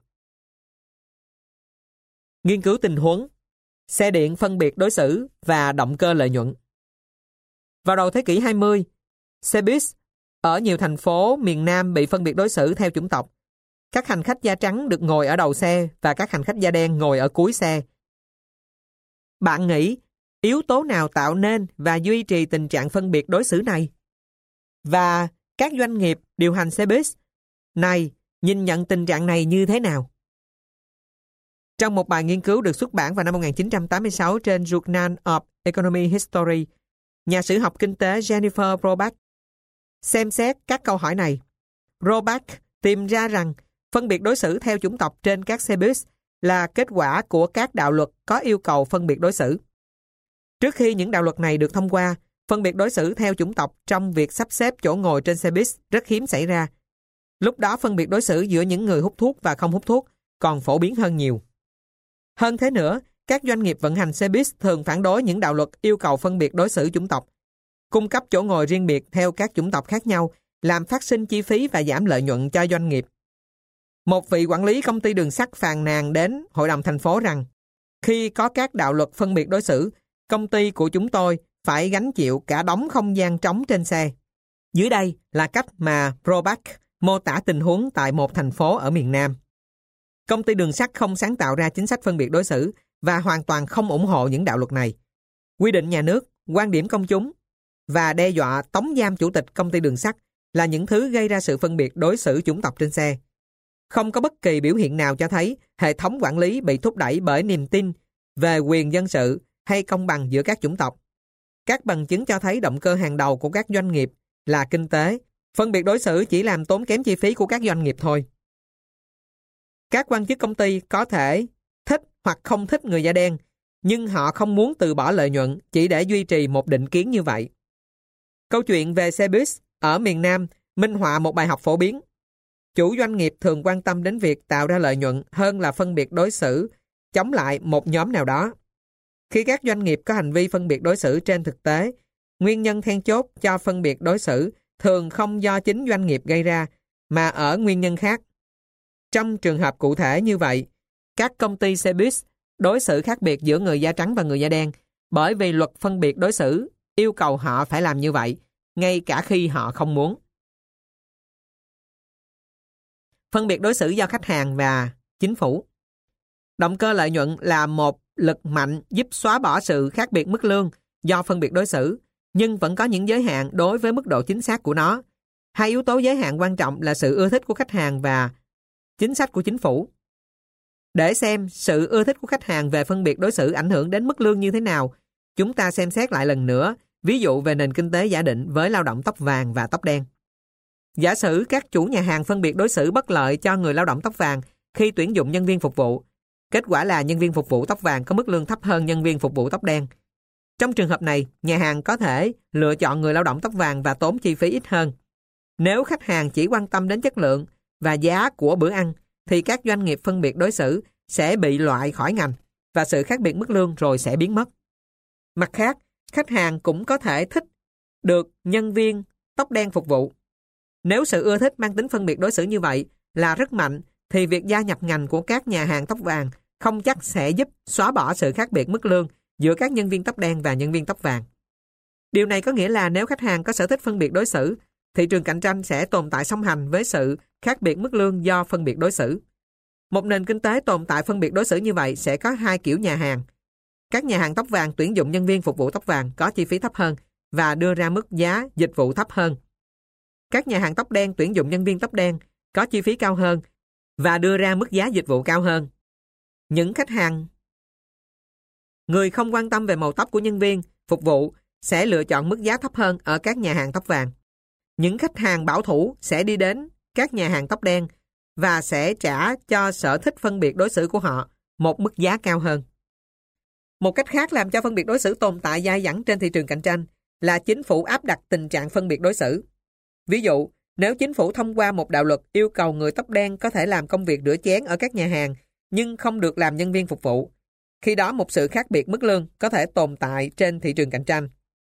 Nghiên cứu tình huống, xe điện phân biệt đối xử và động cơ lợi nhuận. Vào đầu thế kỷ 20, xe buýt ở nhiều thành phố miền Nam bị phân biệt đối xử theo chủng tộc. Các hành khách da trắng được ngồi ở đầu xe và các hành khách da đen ngồi ở cuối xe. Bạn nghĩ yếu tố nào tạo nên và duy trì tình trạng phân biệt đối xử này? Và các doanh nghiệp điều hành xe buýt này nhìn nhận tình trạng này như thế nào? Trong một bài nghiên cứu được xuất bản vào năm 1986 trên Journal of Economic History, nhà sử học kinh tế Jennifer Roback xem xét các câu hỏi này. Roback tìm ra rằng phân biệt đối xử theo chủng tộc trên các xe buýt là kết quả của các đạo luật có yêu cầu phân biệt đối xử. Trước khi những đạo luật này được thông qua, phân biệt đối xử theo chủng tộc trong việc sắp xếp chỗ ngồi trên xe buýt rất hiếm xảy ra. Lúc đó phân biệt đối xử giữa những người hút thuốc và không hút thuốc còn phổ biến hơn nhiều. Hơn thế nữa, các doanh nghiệp vận hành xe buýt thường phản đối những đạo luật yêu cầu phân biệt đối xử chủng tộc. Cung cấp chỗ ngồi riêng biệt theo các chủng tộc khác nhau làm phát sinh chi phí và giảm lợi nhuận cho doanh nghiệp. Một vị quản lý công ty đường sắt phàn nàn đến Hội đồng thành phố rằng khi có các đạo luật phân biệt đối xử, công ty của chúng tôi phải gánh chịu cả đống không gian trống trên xe. Dưới đây là cách mà Roback Mô tả tình huống tại một thành phố ở miền Nam. Công ty đường sắt không sáng tạo ra chính sách phân biệt đối xử và hoàn toàn không ủng hộ những đạo luật này. Quy định nhà nước, quan điểm công chúng và đe dọa tống giam chủ tịch công ty đường sắt là những thứ gây ra sự phân biệt đối xử chủng tộc trên xe. Không có bất kỳ biểu hiện nào cho thấy hệ thống quản lý bị thúc đẩy bởi niềm tin về quyền dân sự hay công bằng giữa các chủng tộc. Các bằng chứng cho thấy động cơ hàng đầu của các doanh nghiệp là kinh tế. Phân biệt đối xử chỉ làm tốn kém chi phí của các doanh nghiệp thôi. Các quan chức công ty có thể thích hoặc không thích người da đen, nhưng họ không muốn từ bỏ lợi nhuận chỉ để duy trì một định kiến như vậy. Câu chuyện về xe buýt ở miền Nam minh họa một bài học phổ biến. Chủ doanh nghiệp thường quan tâm đến việc tạo ra lợi nhuận hơn là phân biệt đối xử, chống lại một nhóm nào đó. Khi các doanh nghiệp có hành vi phân biệt đối xử trên thực tế, nguyên nhân then chốt cho phân biệt đối xử thường không do chính doanh nghiệp gây ra, mà ở nguyên nhân khác. Trong trường hợp cụ thể như vậy, các công ty xe buýt đối xử khác biệt giữa người da trắng và người da đen bởi vì luật phân biệt đối xử yêu cầu họ phải làm như vậy, ngay cả khi họ không muốn. Phân biệt đối xử do khách hàng và chính phủ. Động cơ lợi nhuận là một lực mạnh giúp xóa bỏ sự khác biệt mức lương do phân biệt đối xử, nhưng vẫn có những giới hạn đối với mức độ chính xác của nó. Hai yếu tố giới hạn quan trọng là sự ưa thích của khách hàng và chính sách của chính phủ. Để xem sự ưa thích của khách hàng về phân biệt đối xử ảnh hưởng đến mức lương như thế nào, chúng ta xem xét lại lần nữa ví dụ về nền kinh tế giả định với lao động tóc vàng và tóc đen. Giả sử các chủ nhà hàng phân biệt đối xử bất lợi cho người lao động tóc vàng khi tuyển dụng nhân viên phục vụ. Kết quả là nhân viên phục vụ tóc vàng có mức lương thấp hơn nhân viên phục vụ tóc đen. Trong trường hợp này, nhà hàng có thể lựa chọn người lao động tóc vàng và tốn chi phí ít hơn. Nếu khách hàng chỉ quan tâm đến chất lượng và giá của bữa ăn, thì các doanh nghiệp phân biệt đối xử sẽ bị loại khỏi ngành và sự khác biệt mức lương rồi sẽ biến mất. Mặt khác, khách hàng cũng có thể thích được nhân viên tóc đen phục vụ. Nếu sự ưa thích mang tính phân biệt đối xử như vậy là rất mạnh, thì việc gia nhập ngành của các nhà hàng tóc vàng không chắc sẽ giúp xóa bỏ sự khác biệt mức lương giữa các nhân viên tóc đen và nhân viên tóc vàng. Điều này có nghĩa là nếu khách hàng có sở thích phân biệt đối xử, thị trường cạnh tranh sẽ tồn tại song hành với sự khác biệt mức lương do phân biệt đối xử. Một nền kinh tế tồn tại phân biệt đối xử như vậy sẽ có hai kiểu nhà hàng. Các nhà hàng tóc vàng tuyển dụng nhân viên phục vụ tóc vàng có chi phí thấp hơn và đưa ra mức giá dịch vụ thấp hơn. Các nhà hàng tóc đen tuyển dụng nhân viên tóc đen có chi phí cao hơn và đưa ra mức giá dịch vụ cao hơn. Những khách hàng người không quan tâm về màu tóc của nhân viên phục vụ sẽ lựa chọn mức giá thấp hơn ở các nhà hàng tóc vàng. Những khách hàng bảo thủ sẽ đi đến các nhà hàng tóc đen và sẽ trả cho sở thích phân biệt đối xử của họ một mức giá cao hơn. Một cách khác làm cho phân biệt đối xử tồn tại dai dẳng trên thị trường cạnh tranh là chính phủ áp đặt tình trạng phân biệt đối xử. Ví dụ, nếu chính phủ thông qua một đạo luật yêu cầu người tóc đen có thể làm công việc rửa chén ở các nhà hàng nhưng không được làm nhân viên phục vụ, khi đó một sự khác biệt mức lương có thể tồn tại trên thị trường cạnh tranh.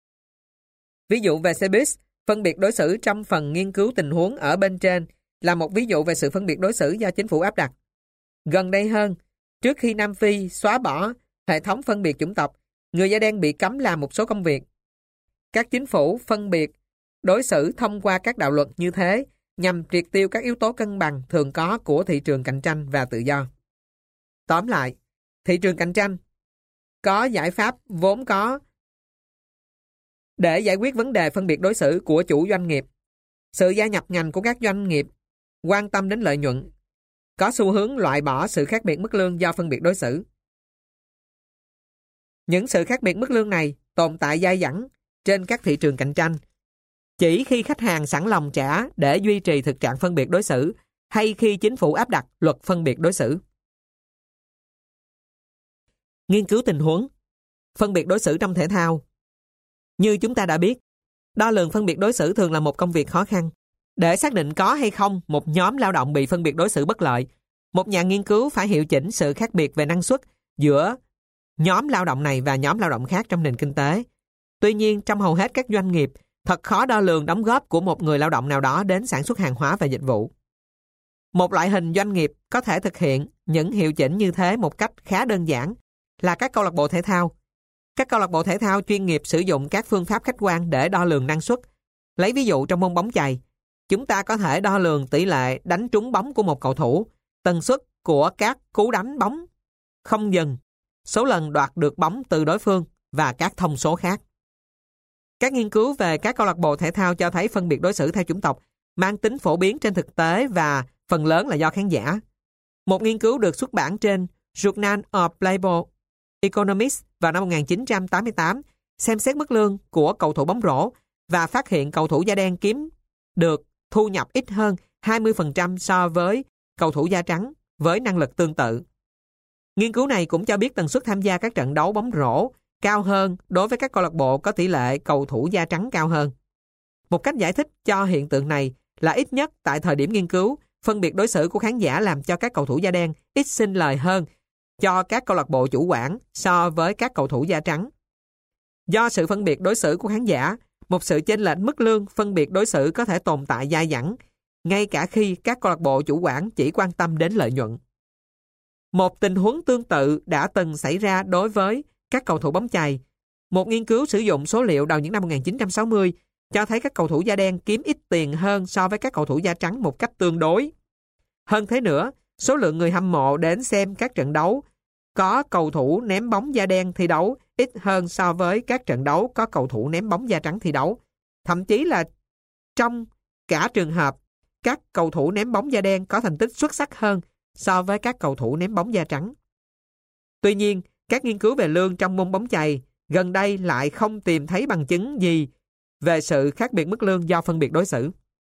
Ví dụ về xe buýt, phân biệt đối xử trong phần nghiên cứu tình huống ở bên trên là một ví dụ về sự phân biệt đối xử do chính phủ áp đặt. Gần đây hơn, trước khi Nam Phi xóa bỏ hệ thống phân biệt chủng tộc, người da đen bị cấm làm một số công việc. Các chính phủ phân biệt đối xử thông qua các đạo luật như thế nhằm triệt tiêu các yếu tố cân bằng thường có của thị trường cạnh tranh và tự do. Tóm lại, thị trường cạnh tranh có giải pháp vốn có để giải quyết vấn đề phân biệt đối xử của chủ doanh nghiệp. Sự gia nhập ngành của các doanh nghiệp quan tâm đến lợi nhuận có xu hướng loại bỏ sự khác biệt mức lương do phân biệt đối xử. Những sự khác biệt mức lương này tồn tại dai dẳng trên các thị trường cạnh tranh chỉ khi khách hàng sẵn lòng trả để duy trì thực trạng phân biệt đối xử hay khi chính phủ áp đặt luật phân biệt đối xử. Nghiên cứu tình huống phân biệt đối xử trong thể thao. Như chúng ta đã biết, đo lường phân biệt đối xử thường là một công việc khó khăn. Để xác định có hay không một nhóm lao động bị phân biệt đối xử bất lợi, một nhà nghiên cứu phải hiệu chỉnh sự khác biệt về năng suất giữa nhóm lao động này và nhóm lao động khác trong nền kinh tế. Tuy nhiên, trong hầu hết các doanh nghiệp, thật khó đo lường đóng góp của một người lao động nào đó đến sản xuất hàng hóa và dịch vụ. Một loại hình doanh nghiệp có thể thực hiện những hiệu chỉnh như thế một cách khá đơn giản là các câu lạc bộ thể thao. Các câu lạc bộ thể thao chuyên nghiệp sử dụng các phương pháp khách quan để đo lường năng suất. Lấy ví dụ trong môn bóng chày, Chúng ta có thể đo lường tỷ lệ đánh trúng bóng của một cầu thủ, tần suất của các cú đánh bóng không dừng, số lần đoạt được bóng từ đối phương và các thông số khác. Các nghiên cứu về các câu lạc bộ thể thao cho thấy phân biệt đối xử theo chủng tộc mang tính phổ biến trên thực tế và phần lớn là do khán giả. Một nghiên cứu được xuất bản trên Journal of Playboy Economics vào năm 1988 xem xét mức lương của cầu thủ bóng rổ và phát hiện cầu thủ da đen kiếm được thu nhập ít hơn 20% so với cầu thủ da trắng với năng lực tương tự. Nghiên cứu này cũng cho biết tần suất tham gia các trận đấu bóng rổ cao hơn đối với các câu lạc bộ có tỷ lệ cầu thủ da trắng cao hơn. Một cách giải thích cho hiện tượng này là ít nhất tại thời điểm nghiên cứu, phân biệt đối xử của khán giả làm cho các cầu thủ da đen ít sinh lời hơn cho các câu lạc bộ chủ quản so với các cầu thủ da trắng. Do sự phân biệt đối xử của khán giả, một sự chênh lệch mức lương phân biệt đối xử có thể tồn tại dai dẳng, ngay cả khi các câu lạc bộ chủ quản chỉ quan tâm đến lợi nhuận. Một tình huống tương tự đã từng xảy ra đối với các cầu thủ bóng chày. Một nghiên cứu sử dụng số liệu đầu những năm 1960 cho thấy các cầu thủ da đen kiếm ít tiền hơn so với các cầu thủ da trắng một cách tương đối. Hơn thế nữa, số lượng người hâm mộ đến xem các trận đấu có cầu thủ ném bóng da đen thi đấu ít hơn so với các trận đấu có cầu thủ ném bóng da trắng thi đấu. Thậm chí là trong cả trường hợp, các cầu thủ ném bóng da đen có thành tích xuất sắc hơn so với các cầu thủ ném bóng da trắng. Tuy nhiên, các nghiên cứu về lương trong môn bóng chày gần đây lại không tìm thấy bằng chứng gì về sự khác biệt mức lương do phân biệt đối xử.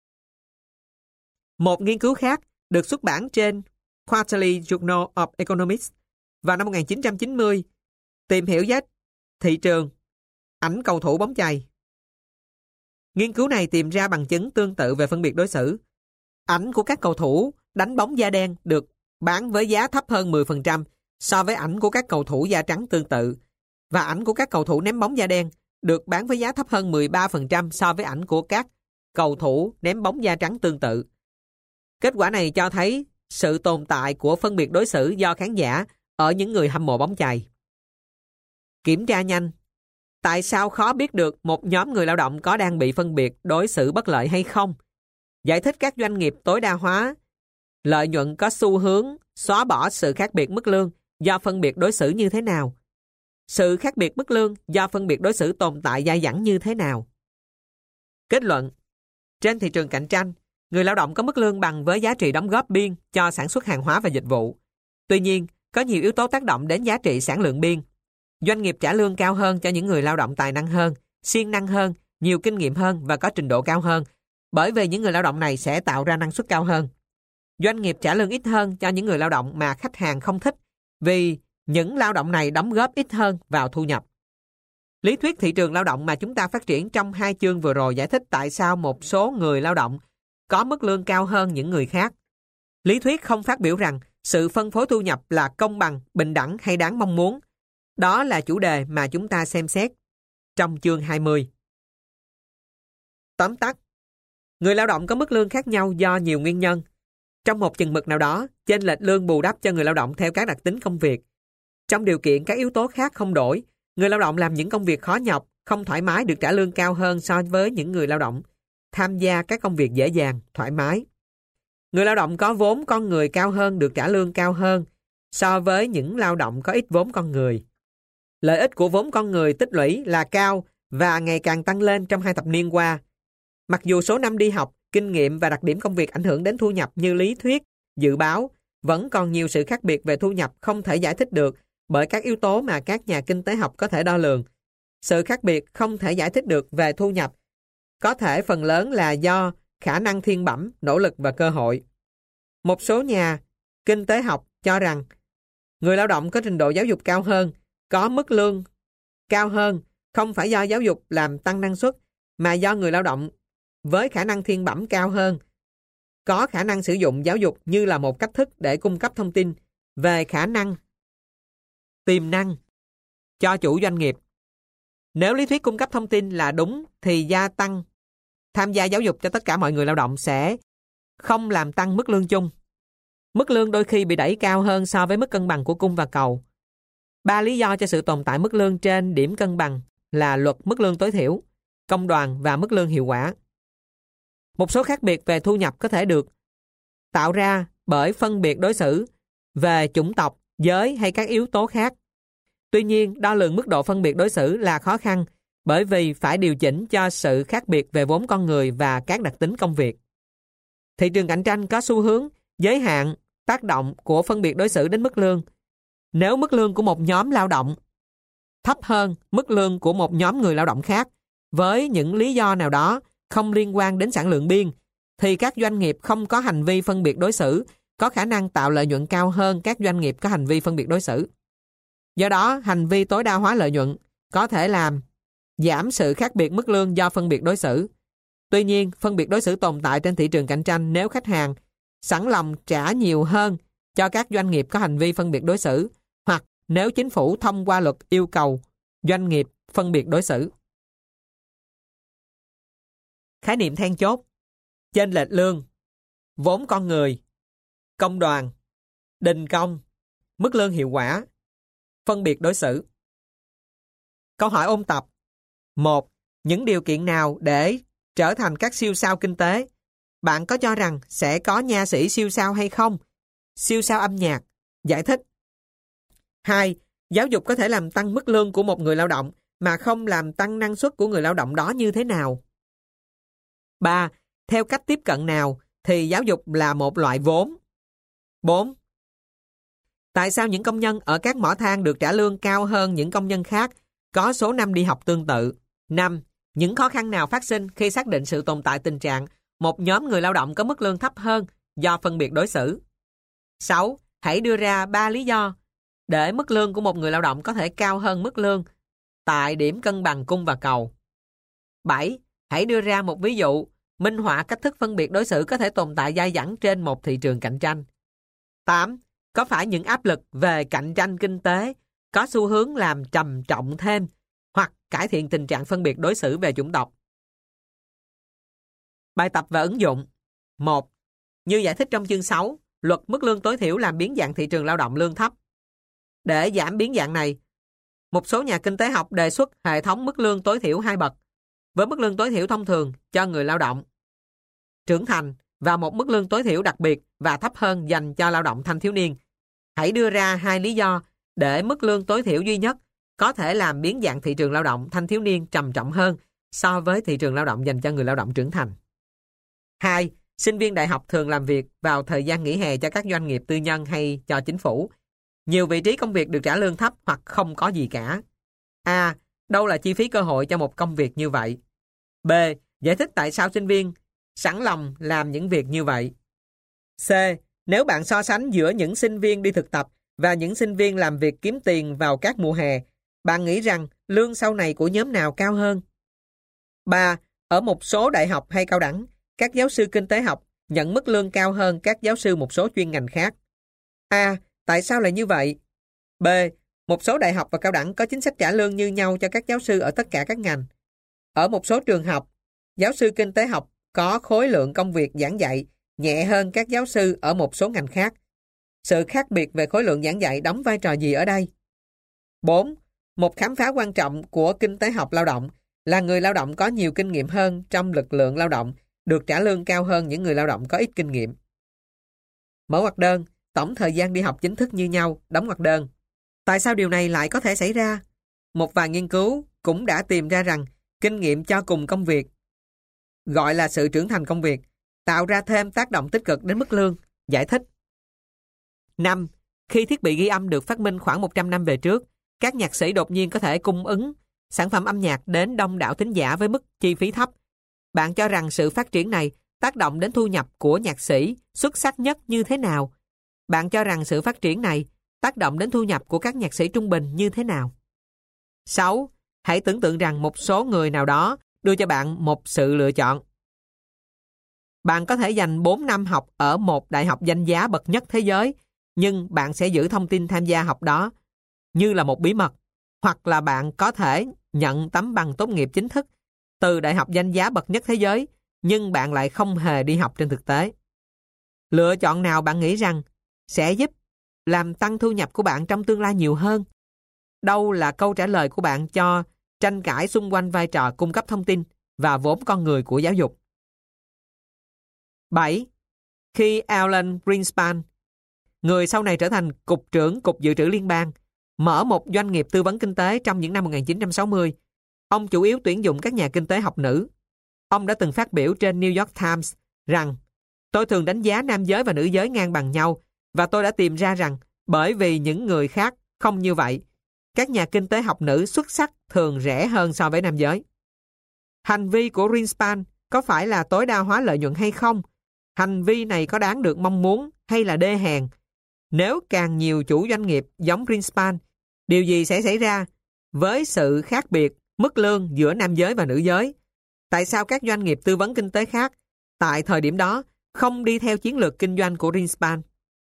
Một nghiên cứu khác được xuất bản trên Quarterly Journal of Economics vào năm 1990 tìm hiểu giá thị trường ảnh cầu thủ bóng chày. Nghiên cứu này tìm ra bằng chứng tương tự về phân biệt đối xử. Ảnh của các cầu thủ đánh bóng da đen được bán với giá thấp hơn 10% so với ảnh của các cầu thủ da trắng tương tự, và ảnh của các cầu thủ ném bóng da đen được bán với giá thấp hơn 13% so với ảnh của các cầu thủ ném bóng da trắng tương tự. Kết quả này cho thấy sự tồn tại của phân biệt đối xử do khán giả ở những người hâm mộ bóng chày. Kiểm tra nhanh. Tại sao khó biết được một nhóm người lao động có đang bị phân biệt đối xử bất lợi hay không? Giải thích các doanh nghiệp tối đa hóa lợi nhuận có xu hướng xóa bỏ sự khác biệt mức lương do phân biệt đối xử như thế nào? Sự khác biệt mức lương do phân biệt đối xử tồn tại dai dẳng như thế nào? Kết luận. Trên thị trường cạnh tranh, người lao động có mức lương bằng với giá trị đóng góp biên cho sản xuất hàng hóa và dịch vụ. Tuy nhiên, có nhiều yếu tố tác động đến giá trị sản lượng biên. Doanh nghiệp trả lương cao hơn cho những người lao động tài năng hơn, siêng năng hơn, nhiều kinh nghiệm hơn và có trình độ cao hơn, bởi vì những người lao động này sẽ tạo ra năng suất cao hơn. Doanh nghiệp trả lương ít hơn cho những người lao động mà khách hàng không thích, vì những lao động này đóng góp ít hơn vào thu nhập. Lý thuyết thị trường lao động mà chúng ta phát triển trong 2 chương vừa rồi giải thích tại sao một số người lao động có mức lương cao hơn những người khác. Lý thuyết không phát biểu rằng sự phân phối thu nhập là công bằng, bình đẳng hay đáng mong muốn. Đó là chủ đề mà chúng ta xem xét trong chương 20. Tóm tắt, người lao động có mức lương khác nhau do nhiều nguyên nhân. Trong một chừng mực nào đó, chênh lệch lương bù đắp cho người lao động theo các đặc tính công việc. Trong điều kiện các yếu tố khác không đổi, người lao động làm những công việc khó nhọc, không thoải mái được trả lương cao hơn so với những người lao động tham gia các công việc dễ dàng, thoải mái. Người lao động có vốn con người cao hơn được trả lương cao hơn so với những lao động có ít vốn con người. Lợi ích của vốn con người tích lũy là cao và ngày càng tăng lên trong 2 thập niên qua. Mặc dù số năm đi học, kinh nghiệm và đặc điểm công việc ảnh hưởng đến thu nhập như lý thuyết, dự báo, vẫn còn nhiều sự khác biệt về thu nhập không thể giải thích được bởi các yếu tố mà các nhà kinh tế học có thể đo lường. Sự khác biệt không thể giải thích được về thu nhập có thể phần lớn là do khả năng thiên bẩm, nỗ lực và cơ hội. Một số nhà kinh tế học cho rằng người lao động có trình độ giáo dục cao hơn, có mức lương cao hơn, không phải do giáo dục làm tăng năng suất, mà do người lao động với khả năng thiên bẩm cao hơn có khả năng sử dụng giáo dục như là một cách thức để cung cấp thông tin về khả năng, tiềm năng cho chủ doanh nghiệp. Nếu lý thuyết cung cấp thông tin là đúng thì gia tăng tham gia giáo dục cho tất cả mọi người lao động sẽ không làm tăng mức lương chung. Mức lương đôi khi bị đẩy cao hơn so với mức cân bằng của cung và cầu. 3 lý do cho sự tồn tại mức lương trên điểm cân bằng là luật mức lương tối thiểu, công đoàn và mức lương hiệu quả. Một số khác biệt về thu nhập có thể được tạo ra bởi phân biệt đối xử về chủng tộc, giới hay các yếu tố khác. Tuy nhiên, đo lường mức độ phân biệt đối xử là khó khăn bởi vì phải điều chỉnh cho sự khác biệt về vốn con người và các đặc tính công việc. Thị trường cạnh tranh có xu hướng giới hạn tác động của phân biệt đối xử đến mức lương. Nếu mức lương của một nhóm lao động thấp hơn mức lương của một nhóm người lao động khác với những lý do nào đó không liên quan đến sản lượng biên, thì các doanh nghiệp không có hành vi phân biệt đối xử có khả năng tạo lợi nhuận cao hơn các doanh nghiệp có hành vi phân biệt đối xử. Do đó, hành vi tối đa hóa lợi nhuận có thể làm giảm sự khác biệt mức lương do phân biệt đối xử. Tuy nhiên, phân biệt đối xử tồn tại trên thị trường cạnh tranh nếu khách hàng sẵn lòng trả nhiều hơn cho các doanh nghiệp có hành vi phân biệt đối xử, hoặc nếu chính phủ thông qua luật yêu cầu doanh nghiệp phân biệt đối xử. Khái niệm then chốt: chênh lệch lương, vốn con người, công đoàn, đình công, mức lương hiệu quả, phân biệt đối xử. Câu hỏi ôn tập: 1. Những điều kiện nào để trở thành các siêu sao kinh tế? Bạn có cho rằng sẽ có nha sĩ siêu sao hay không? Siêu sao âm nhạc. Giải thích. 2. Giáo dục có thể làm tăng mức lương của một người lao động mà không làm tăng năng suất của người lao động đó như thế nào? 3. Theo cách tiếp cận nào thì giáo dục là một loại vốn? 4. Tại sao những công nhân ở các mỏ than được trả lương cao hơn những công nhân khác có số năm đi học tương tự? 5. Những khó khăn nào phát sinh khi xác định sự tồn tại tình trạng một nhóm người lao động có mức lương thấp hơn do phân biệt đối xử? 6. Hãy đưa ra 3 lý do để mức lương của một người lao động có thể cao hơn mức lương tại điểm cân bằng cung và cầu. 7. Hãy đưa ra một ví dụ minh họa cách thức phân biệt đối xử có thể tồn tại dai dẳng trên một thị trường cạnh tranh. 8. Có phải những áp lực về cạnh tranh kinh tế có xu hướng làm trầm trọng thêm hoặc cải thiện tình trạng phân biệt đối xử về chủng tộc? Bài tập và ứng dụng. 1. Như giải thích trong chương 6, luật mức lương tối thiểu làm biến dạng thị trường lao động lương thấp. Để giảm biến dạng này, một số nhà kinh tế học đề xuất hệ thống mức lương tối thiểu 2 bậc, với mức lương tối thiểu thông thường cho người lao động trưởng thành và một mức lương tối thiểu đặc biệt và thấp hơn dành cho lao động thanh thiếu niên. Hãy đưa ra 2 lý do để mức lương tối thiểu duy nhất có thể làm biến dạng thị trường lao động thanh thiếu niên trầm trọng hơn so với thị trường lao động dành cho người lao động trưởng thành. 2. Sinh viên đại học thường làm việc vào thời gian nghỉ hè cho các doanh nghiệp tư nhân hay cho chính phủ. Nhiều vị trí công việc được trả lương thấp hoặc không có gì cả. A. Đâu là chi phí cơ hội cho một công việc như vậy? B. Giải thích tại sao sinh viên sẵn lòng làm những việc như vậy. C. Nếu bạn so sánh giữa những sinh viên đi thực tập và những sinh viên làm việc kiếm tiền vào các mùa hè, bạn nghĩ rằng lương sau này của nhóm nào cao hơn? 3. Ở một số đại học hay cao đẳng, các giáo sư kinh tế học nhận mức lương cao hơn các giáo sư một số chuyên ngành khác. A. Tại sao lại như vậy? B. Một số đại học và cao đẳng có chính sách trả lương như nhau cho các giáo sư ở tất cả các ngành. Ở một số trường học, giáo sư kinh tế học có khối lượng công việc giảng dạy nhẹ hơn các giáo sư ở một số ngành khác. Sự khác biệt về khối lượng giảng dạy đóng vai trò gì ở đây? 4. Một khám phá quan trọng của kinh tế học lao động là người lao động có nhiều kinh nghiệm hơn trong lực lượng lao động được trả lương cao hơn những người lao động có ít kinh nghiệm. Mở ngoặc đơn, tổng thời gian đi học chính thức như nhau, đóng ngoặc đơn. Tại sao điều này lại có thể xảy ra? Một vài nghiên cứu cũng đã tìm ra rằng kinh nghiệm cho cùng công việc, gọi là sự trưởng thành công việc, tạo ra thêm tác động tích cực đến mức lương. Giải thích. 5. Khi thiết bị ghi âm được phát minh khoảng 100 năm về trước, các nhạc sĩ đột nhiên có thể cung ứng sản phẩm âm nhạc đến đông đảo thính giả với mức chi phí thấp. Bạn cho rằng sự phát triển này tác động đến thu nhập của nhạc sĩ xuất sắc nhất như thế nào? Bạn cho rằng sự phát triển này tác động đến thu nhập của các nhạc sĩ trung bình như thế nào? 6. Hãy tưởng tượng rằng một số người nào đó đưa cho bạn một sự lựa chọn. Bạn có thể dành 4 năm học ở một đại học danh giá bậc nhất thế giới, nhưng bạn sẽ giữ thông tin tham gia học đó như là một bí mật, hoặc là bạn có thể nhận tấm bằng tốt nghiệp chính thức từ đại học danh giá bậc nhất thế giới, nhưng bạn lại không hề đi học trên thực tế. Lựa chọn nào bạn nghĩ rằng sẽ giúp làm tăng thu nhập của bạn trong tương lai nhiều hơn? Đâu là câu trả lời của bạn cho tranh cãi xung quanh vai trò cung cấp thông tin và vốn con người của giáo dục? 7. Khi Alan Greenspan, người sau này trở thành Cục trưởng Cục Dự trữ Liên bang, mở một doanh nghiệp tư vấn kinh tế trong những năm 1960, ông chủ yếu tuyển dụng các nhà kinh tế học nữ. Ông đã từng phát biểu trên New York Times rằng tôi thường đánh giá nam giới và nữ giới ngang bằng nhau và tôi đã tìm ra rằng bởi vì những người khác không như vậy, các nhà kinh tế học nữ xuất sắc thường rẻ hơn so với nam giới. Hành vi của Greenspan có phải là tối đa hóa lợi nhuận hay không? Hành vi này có đáng được mong muốn hay là đê hèn? Nếu càng nhiều chủ doanh nghiệp giống Greenspan, điều gì sẽ xảy ra với sự khác biệt mức lương giữa nam giới và nữ giới? Tại sao các doanh nghiệp tư vấn kinh tế khác tại thời điểm đó không đi theo chiến lược kinh doanh của Greenspan?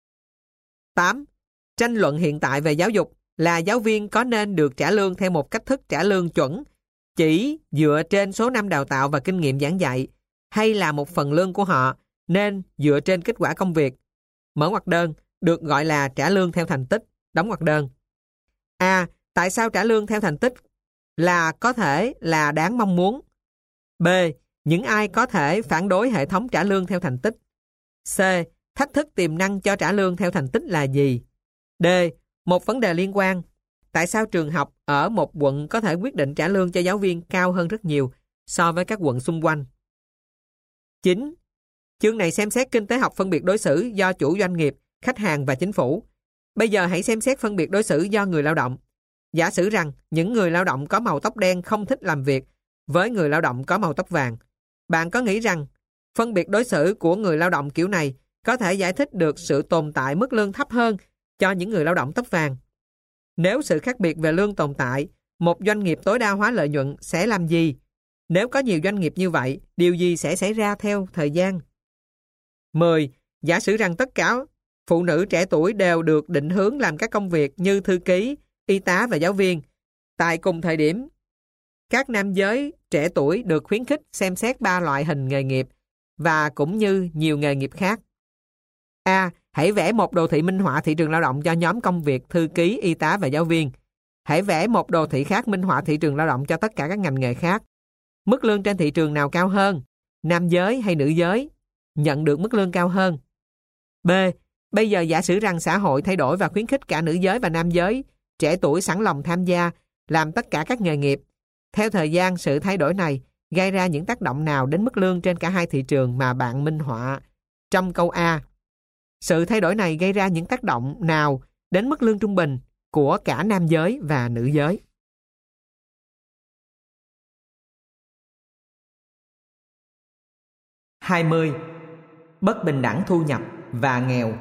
8. Tranh luận hiện tại về giáo dục là giáo viên có nên được trả lương theo một cách thức trả lương chuẩn chỉ dựa trên số năm đào tạo và kinh nghiệm giảng dạy, hay là một phần lương của họ nên dựa trên kết quả công việc, mở ngoặc đơn, được gọi là trả lương theo thành tích, đóng ngoặc đơn. A. Tại sao trả lương theo thành tích là có thể là đáng mong muốn? B. Những ai có thể phản đối hệ thống trả lương theo thành tích? C. Thách thức tiềm năng cho trả lương theo thành tích là gì? D. Một vấn đề liên quan. Tại sao trường học ở một quận có thể quyết định trả lương cho giáo viên cao hơn rất nhiều so với các quận xung quanh? 9. Chương này xem xét kinh tế học phân biệt đối xử do chủ doanh nghiệp, khách hàng và chính phủ. Bây giờ hãy xem xét phân biệt đối xử do người lao động. Giả sử rằng những người lao động có màu tóc đen không thích làm việc với người lao động có màu tóc vàng. Bạn có nghĩ rằng phân biệt đối xử của người lao động kiểu này có thể giải thích được sự tồn tại mức lương thấp hơn cho những người lao động tóc vàng? Nếu sự khác biệt về lương tồn tại, một doanh nghiệp tối đa hóa lợi nhuận sẽ làm gì? Nếu có nhiều doanh nghiệp như vậy, điều gì sẽ xảy ra theo thời gian? 10. Giả sử rằng tất cả phụ nữ trẻ tuổi đều được định hướng làm các công việc như thư ký, y tá và giáo viên. Tại cùng thời điểm, các nam giới trẻ tuổi được khuyến khích xem xét 3 loại hình nghề nghiệp và cũng như nhiều nghề nghiệp khác. A. Hãy vẽ một đồ thị minh họa thị trường lao động cho nhóm công việc thư ký, y tá và giáo viên. Hãy vẽ một đồ thị khác minh họa thị trường lao động cho tất cả các ngành nghề khác. Mức lương trên thị trường nào cao hơn? Nam giới hay nữ giới nhận được mức lương cao hơn? B. Bây giờ giả sử rằng xã hội thay đổi và khuyến khích cả nữ giới và nam giới trẻ tuổi sẵn lòng tham gia làm tất cả các nghề nghiệp. Theo thời gian, sự thay đổi này gây ra những tác động nào đến mức lương trên cả hai thị trường mà bạn minh họa trong câu A? Sự thay đổi này gây ra những tác động nào đến mức lương trung bình của cả nam giới và nữ giới? (20) Bất bình đẳng thu nhập và nghèo.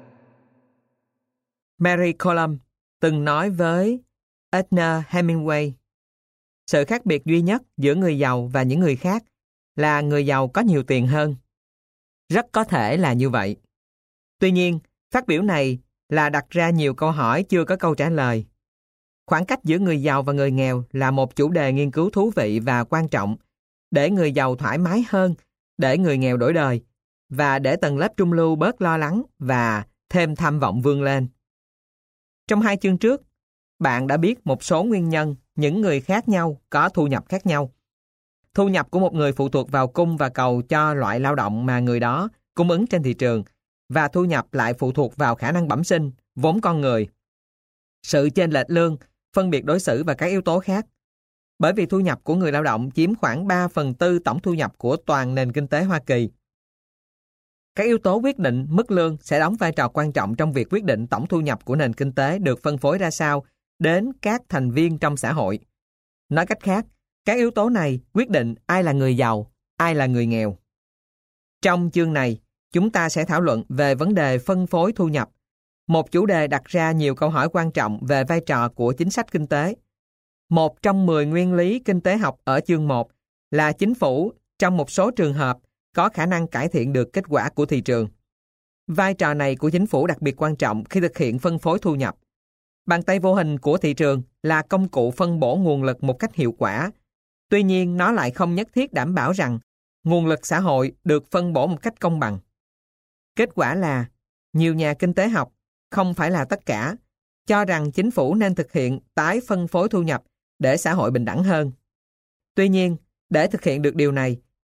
Mary Colum từng nói với Ernest Hemingway, sự khác biệt duy nhất giữa người giàu và những người khác là người giàu có nhiều tiền hơn. Rất có thể là như vậy. Tuy nhiên, phát biểu này là đặt ra nhiều câu hỏi chưa có câu trả lời. Khoảng cách giữa người giàu và người nghèo là một chủ đề nghiên cứu thú vị và quan trọng để người giàu thoải mái hơn, để người nghèo đổi đời và để tầng lớp trung lưu bớt lo lắng và thêm tham vọng vươn lên. Trong 2 chương trước, bạn đã biết một số nguyên nhân những người khác nhau có thu nhập khác nhau. Thu nhập của một người phụ thuộc vào cung và cầu cho loại lao động mà người đó cung ứng trên thị trường, và thu nhập lại phụ thuộc vào khả năng bẩm sinh, vốn con người, sự chênh lệch lương, phân biệt đối xử và các yếu tố khác. Bởi vì thu nhập của người lao động chiếm khoảng 3/4 tổng thu nhập của toàn nền kinh tế Hoa Kỳ. Các yếu tố quyết định mức lương sẽ đóng vai trò quan trọng trong việc quyết định tổng thu nhập của nền kinh tế được phân phối ra sao đến các thành viên trong xã hội. Nói cách khác, các yếu tố này quyết định ai là người giàu, ai là người nghèo. Trong chương này, chúng ta sẽ thảo luận về vấn đề phân phối thu nhập, một chủ đề đặt ra nhiều câu hỏi quan trọng về vai trò của chính sách kinh tế. Một trong 10 nguyên lý kinh tế học ở chương 1 là chính phủ, trong một số trường hợp, có khả năng cải thiện được kết quả của thị trường. Vai trò này của chính phủ đặc biệt quan trọng khi thực hiện phân phối thu nhập. Bàn tay vô hình của thị trường là công cụ phân bổ nguồn lực một cách hiệu quả. Tuy nhiên, nó lại không nhất thiết đảm bảo rằng nguồn lực xã hội được phân bổ một cách công bằng. Kết quả là, nhiều nhà kinh tế học, không phải là tất cả, cho rằng chính phủ nên thực hiện tái phân phối thu nhập để xã hội bình đẳng hơn. Tuy nhiên, để thực hiện được điều này,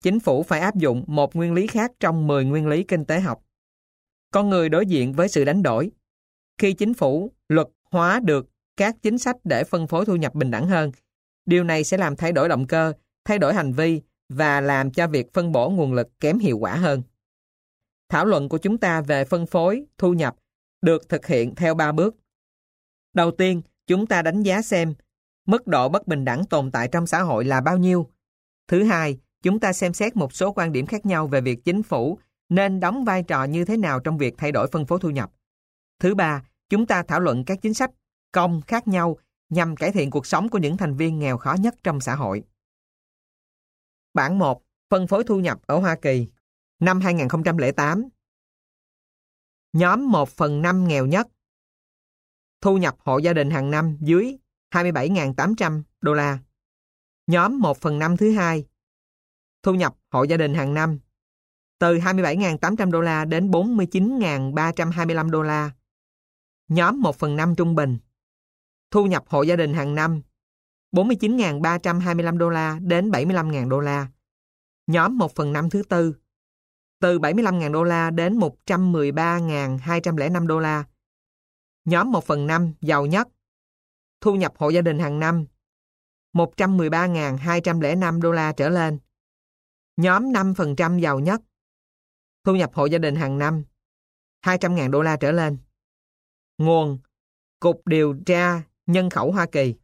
chính phủ phải áp dụng một nguyên lý khác trong 10 nguyên lý kinh tế học. Con người đối diện với sự đánh đổi. Khi chính phủ luật hóa được các chính sách để phân phối thu nhập bình đẳng hơn, điều này sẽ làm thay đổi động cơ, thay đổi hành vi và làm cho việc phân bổ nguồn lực kém hiệu quả hơn. Thảo luận của chúng ta về phân phối thu nhập được thực hiện theo 3 bước. Đầu tiên, chúng ta đánh giá xem mức độ bất bình đẳng tồn tại trong xã hội là bao nhiêu. Thứ hai, chúng ta xem xét một số quan điểm khác nhau về việc chính phủ nên đóng vai trò như thế nào trong việc thay đổi phân phối thu nhập. Thứ ba, chúng ta thảo luận các chính sách công khác nhau nhằm cải thiện cuộc sống của những thành viên nghèo khó nhất trong xã hội. Bảng 1. Phân phối thu nhập ở Hoa Kỳ. Năm 2008. Nhóm 1/5 nghèo nhất. Thu nhập hộ gia đình hàng năm dưới 27.800 đô la. Nhóm 1/5 thứ hai. Thu nhập hộ gia đình hàng năm từ 27.800 đô la đến 49.325 đô la. Nhóm 1/5 trung bình. Thu nhập hộ gia đình hàng năm 49.325 đô la đến 75.000 đô la. Nhóm 1/5 thứ tư. Từ 75.000 đô la đến 113.205 đô la. Nhóm 1/5 giàu nhất. Thu nhập hộ gia đình hàng năm 113.205 đô la trở lên. Nhóm 5% giàu nhất. Thu nhập hộ gia đình hàng năm 200.000 đô la trở lên. Nguồn: Cục Điều tra Nhân khẩu Hoa Kỳ.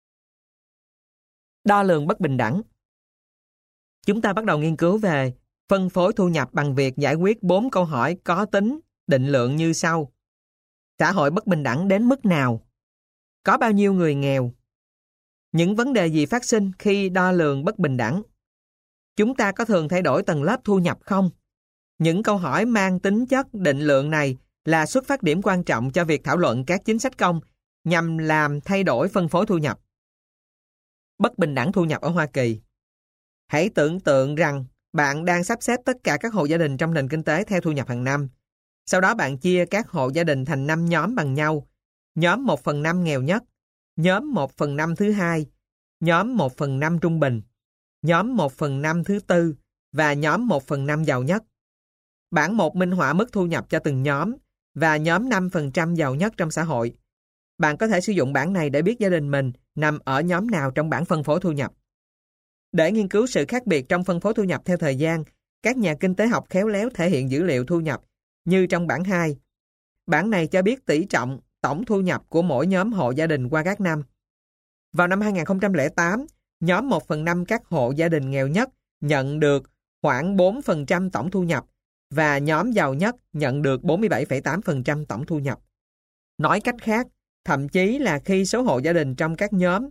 Đo lường bất bình đẳng. Chúng ta bắt đầu nghiên cứu về phân phối thu nhập bằng việc giải quyết 4 câu hỏi có tính định lượng như sau. Xã hội bất bình đẳng đến mức nào? Có bao nhiêu người nghèo? Những vấn đề gì phát sinh khi đo lường bất bình đẳng? Chúng ta có thường thay đổi tầng lớp thu nhập không? Những câu hỏi mang tính chất định lượng này là xuất phát điểm quan trọng cho việc thảo luận các chính sách công nhằm làm thay đổi phân phối thu nhập. Bất bình đẳng thu nhập ở Hoa Kỳ. Hãy tưởng tượng rằng bạn đang sắp xếp tất cả các hộ gia đình trong nền kinh tế theo thu nhập hàng năm. Sau đó bạn chia các hộ gia đình thành 5 nhóm bằng nhau. Nhóm 1/5 nghèo nhất, nhóm 1/5 thứ hai, nhóm 1/5 trung bình, nhóm 1/5 thứ tư và nhóm 1/5 giàu nhất. Bảng 1 minh họa mức thu nhập cho từng nhóm và nhóm 5% giàu nhất trong xã hội. Bạn có thể sử dụng bảng này để biết gia đình mình nằm ở nhóm nào trong bảng phân phối thu nhập. Để nghiên cứu sự khác biệt trong phân phối thu nhập theo thời gian, các nhà kinh tế học khéo léo thể hiện dữ liệu thu nhập như trong bảng 2. Bảng này cho biết tỷ trọng tổng thu nhập của mỗi nhóm hộ gia đình qua các năm. Vào năm 2008, nhóm 1/5 các hộ gia đình nghèo nhất nhận được khoảng 4% tổng thu nhập và nhóm giàu nhất nhận được 47,8% tổng thu nhập. Nói cách khác, thậm chí là khi số hộ gia đình trong các nhóm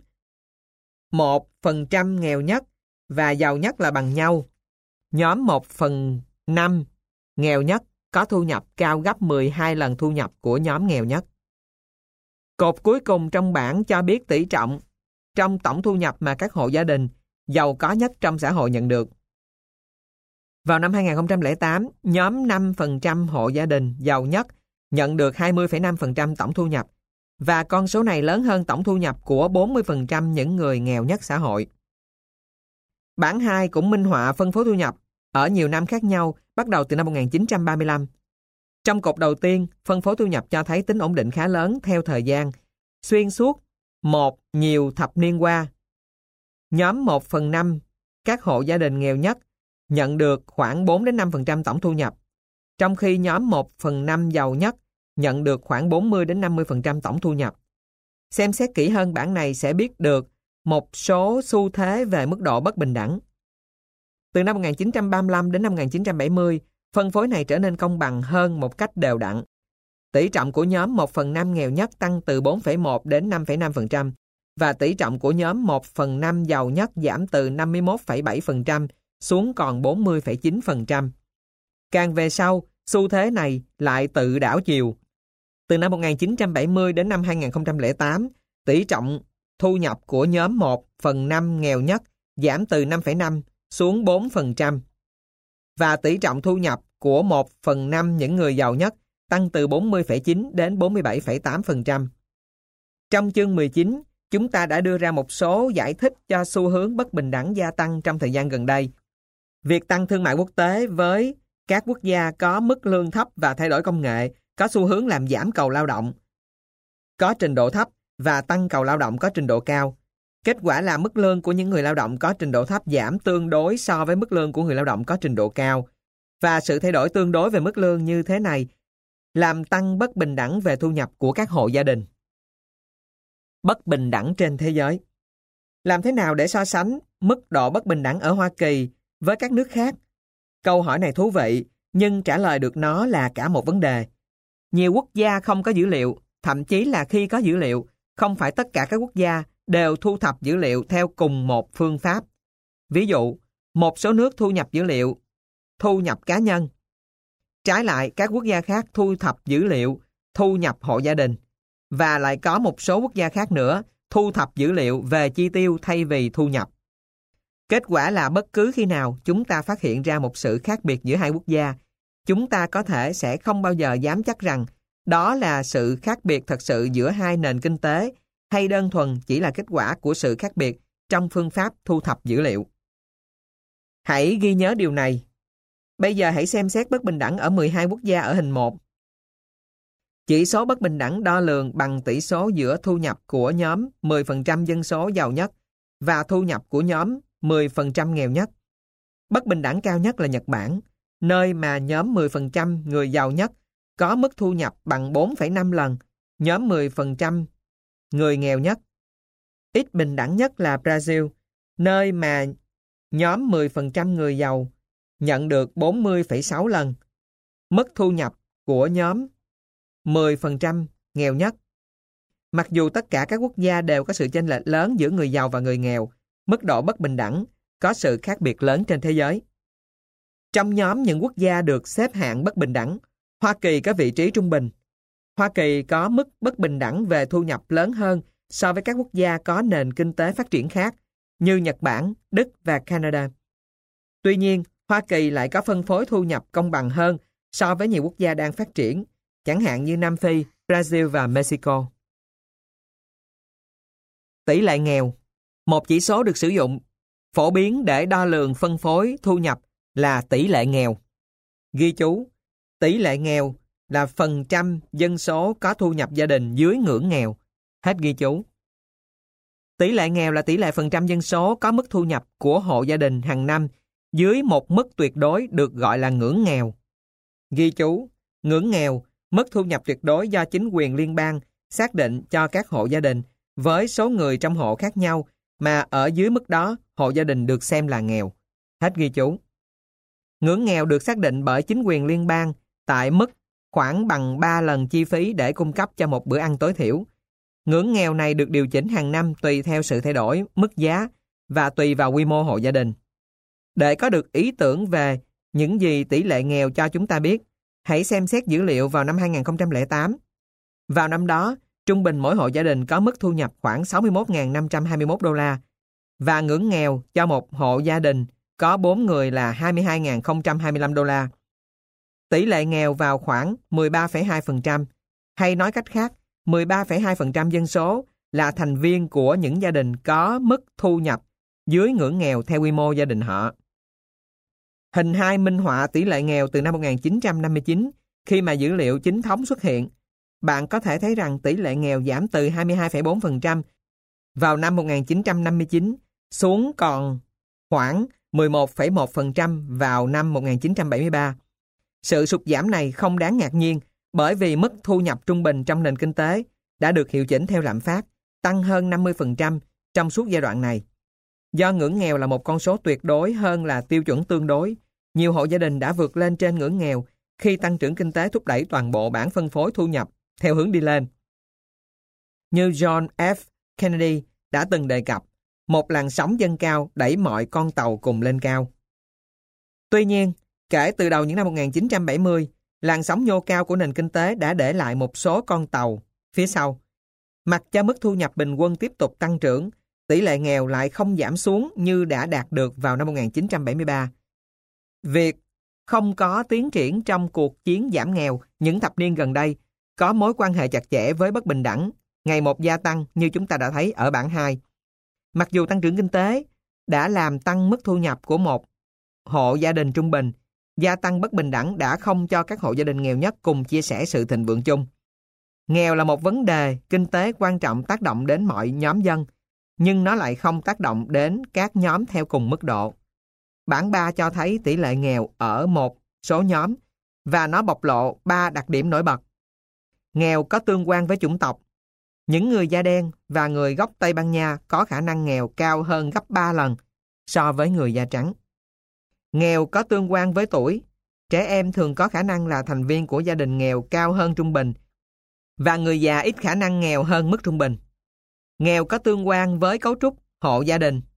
1% nghèo nhất và giàu nhất là bằng nhau, nhóm 1/5 nghèo nhất có thu nhập cao gấp 12 lần thu nhập của nhóm nghèo nhất. Cột cuối cùng trong bảng cho biết tỷ trọng trong tổng thu nhập mà các hộ gia đình giàu có nhất trong xã hội nhận được. Vào năm 2008, nhóm 5% hộ gia đình giàu nhất nhận được 20,5% tổng thu nhập và con số này lớn hơn tổng thu nhập của 40% những người nghèo nhất xã hội. Bảng 2 cũng minh họa phân phối thu nhập ở nhiều năm khác nhau bắt đầu từ năm 1935. Trong cột đầu tiên, phân phối thu nhập cho thấy tính ổn định khá lớn theo thời gian, xuyên suốt nhiều thập niên qua. Nhóm 1/5 các hộ gia đình nghèo nhất nhận được khoảng 4-5% tổng thu nhập, trong khi nhóm 1/5 giàu nhất nhận được khoảng 40-50% tổng thu nhập. Xem xét kỹ hơn bảng này sẽ biết được một số xu thế về mức độ bất bình đẳng. Từ năm 1935 đến năm 1970, phân phối này trở nên công bằng hơn một cách đều đặn. Tỷ trọng của nhóm 1/5 nghèo nhất tăng từ 4,1 đến 5,5% và tỷ trọng của nhóm 1/5 giàu nhất giảm từ 51,7% xuống còn 40,9%. Càng về sau, xu thế này lại tự đảo chiều. Từ năm 1970 đến năm 2008, tỷ trọng thu nhập của nhóm 1/5 nghèo nhất giảm từ 5,5 xuống 4%. Và tỷ trọng thu nhập của 1/5 những người giàu nhất tăng từ 40,9 đến 47,8%. Trong chương 19, chúng ta đã đưa ra một số giải thích cho xu hướng bất bình đẳng gia tăng trong thời gian gần đây. Việc tăng thương mại quốc tế với các quốc gia có mức lương thấp và thay đổi công nghệ có xu hướng làm giảm cầu lao động có trình độ thấp và tăng cầu lao động có trình độ cao. Kết quả là mức lương của những người lao động có trình độ thấp giảm tương đối so với mức lương của người lao động có trình độ cao. Và sự thay đổi tương đối về mức lương như thế này làm tăng bất bình đẳng về thu nhập của các hộ gia đình. Bất bình đẳng trên thế giới. Làm thế nào để so sánh mức độ bất bình đẳng ở Hoa Kỳ với các nước khác? Câu hỏi này thú vị, nhưng trả lời được nó là cả một vấn đề. Nhiều quốc gia không có dữ liệu, thậm chí là khi có dữ liệu, không phải tất cả các quốc gia đều thu thập dữ liệu theo cùng một phương pháp. Ví dụ, một số nước thu nhập dữ liệu, thu nhập cá nhân. Trái lại, các quốc gia khác thu thập dữ liệu, thu nhập hộ gia đình. Và lại có một số quốc gia khác nữa thu thập dữ liệu về chi tiêu thay vì thu nhập. Kết quả là bất cứ khi nào chúng ta phát hiện ra một sự khác biệt giữa hai quốc gia, chúng ta có thể sẽ không bao giờ dám chắc rằng đó là sự khác biệt thật sự giữa hai nền kinh tế hay đơn thuần chỉ là kết quả của sự khác biệt trong phương pháp thu thập dữ liệu. Hãy ghi nhớ điều này. Bây giờ hãy xem xét bất bình đẳng ở 12 quốc gia ở hình 1. Chỉ số bất bình đẳng đo lường bằng tỷ số giữa thu nhập của nhóm 10% dân số giàu nhất và thu nhập của nhóm 10% nghèo nhất. Bất bình đẳng cao nhất là Nhật Bản, nơi mà nhóm 10% người giàu nhất có mức thu nhập bằng 4,5 lần nhóm 10% người nghèo nhất. Ít bình đẳng nhất là Brazil, nơi mà nhóm 10% người giàu nhận được 40,6 lần mức thu nhập của nhóm 10% nghèo nhất. Mặc dù tất cả các quốc gia đều có sự chênh lệch lớn giữa người giàu và người nghèo, mức độ bất bình đẳng có sự khác biệt lớn trên thế giới. Trong nhóm những quốc gia được xếp hạng bất bình đẳng, Hoa Kỳ có vị trí trung bình. Hoa Kỳ có mức bất bình đẳng về thu nhập lớn hơn so với các quốc gia có nền kinh tế phát triển khác như Nhật Bản, Đức và Canada. Tuy nhiên, Hoa Kỳ lại có phân phối thu nhập công bằng hơn so với nhiều quốc gia đang phát triển, chẳng hạn như Nam Phi, Brazil và Mexico. Tỷ lệ nghèo. Một chỉ số được sử dụng phổ biến để đo lường phân phối thu nhập là tỷ lệ nghèo. Ghi chú, tỷ lệ nghèo là phần trăm dân số có thu nhập gia đình dưới ngưỡng nghèo. Hết ghi chú. Tỷ lệ nghèo là tỷ lệ phần trăm dân số có mức thu nhập của hộ gia đình hàng năm dưới một mức tuyệt đối được gọi là ngưỡng nghèo. Ghi chú, ngưỡng nghèo, mức thu nhập tuyệt đối do chính quyền liên bang xác định cho các hộ gia đình với số người trong hộ khác nhau mà ở dưới mức đó hộ gia đình được xem là nghèo. Hết ghi chú. Ngưỡng nghèo được xác định bởi chính quyền liên bang tại mức khoảng bằng 3 lần chi phí để cung cấp cho một bữa ăn tối thiểu. Ngưỡng nghèo này được điều chỉnh hàng năm tùy theo sự thay đổi, mức giá và tùy vào quy mô hộ gia đình. Để có được ý tưởng về những gì tỷ lệ nghèo cho chúng ta biết, hãy xem xét dữ liệu vào năm 2008. Vào năm đó, trung bình mỗi hộ gia đình có mức thu nhập khoảng 61.521 đô la và ngưỡng nghèo cho một hộ gia đình có 4 người là 22.025 đô la. Tỷ lệ nghèo vào khoảng 13,2%, hay nói cách khác, 13,2% dân số là thành viên của những gia đình có mức thu nhập dưới ngưỡng nghèo theo quy mô gia đình họ. Hình 2 minh họa tỷ lệ nghèo từ năm 1959 khi mà dữ liệu chính thống xuất hiện. Bạn có thể thấy rằng tỷ lệ nghèo giảm từ 22,4% vào năm 1959 xuống còn khoảng 11,1% vào năm 1973. Sự sụt giảm này không đáng ngạc nhiên bởi vì mức thu nhập trung bình trong nền kinh tế đã được hiệu chỉnh theo lạm phát, tăng hơn 50% trong suốt giai đoạn này. Do ngưỡng nghèo là một con số tuyệt đối hơn là tiêu chuẩn tương đối, nhiều hộ gia đình đã vượt lên trên ngưỡng nghèo khi tăng trưởng kinh tế thúc đẩy toàn bộ bảng phân phối thu nhập theo hướng đi lên. Như John F. Kennedy đã từng đề cập, một làn sóng dâng cao đẩy mọi con tàu cùng lên cao. Tuy nhiên, kể từ đầu những năm 1970, làn sóng nhô cao của nền kinh tế đã để lại một số con tàu phía sau. Mặc cho mức thu nhập bình quân tiếp tục tăng trưởng, tỷ lệ nghèo lại không giảm xuống như đã đạt được vào năm 1973. Việc không có tiến triển trong cuộc chiến giảm nghèo những thập niên gần đây có mối quan hệ chặt chẽ với bất bình đẳng, ngày một gia tăng như chúng ta đã thấy ở bảng 2. Mặc dù tăng trưởng kinh tế đã làm tăng mức thu nhập của một hộ gia đình trung bình, gia tăng bất bình đẳng đã không cho các hộ gia đình nghèo nhất cùng chia sẻ sự thịnh vượng chung. Nghèo là một vấn đề kinh tế quan trọng tác động đến mọi nhóm dân, nhưng nó lại không tác động đến các nhóm theo cùng mức độ. Bảng 3 cho thấy tỷ lệ nghèo ở một số nhóm và nó bộc lộ 3 đặc điểm nổi bật. Nghèo có tương quan với chủng tộc. Những người da đen và người gốc Tây Ban Nha có khả năng nghèo cao hơn gấp 3 lần so với người da trắng. Nghèo có tương quan với tuổi. Trẻ em thường có khả năng là thành viên của gia đình nghèo cao hơn trung bình và người già ít khả năng nghèo hơn mức trung bình. Nghèo có tương quan với cấu trúc hộ gia đình.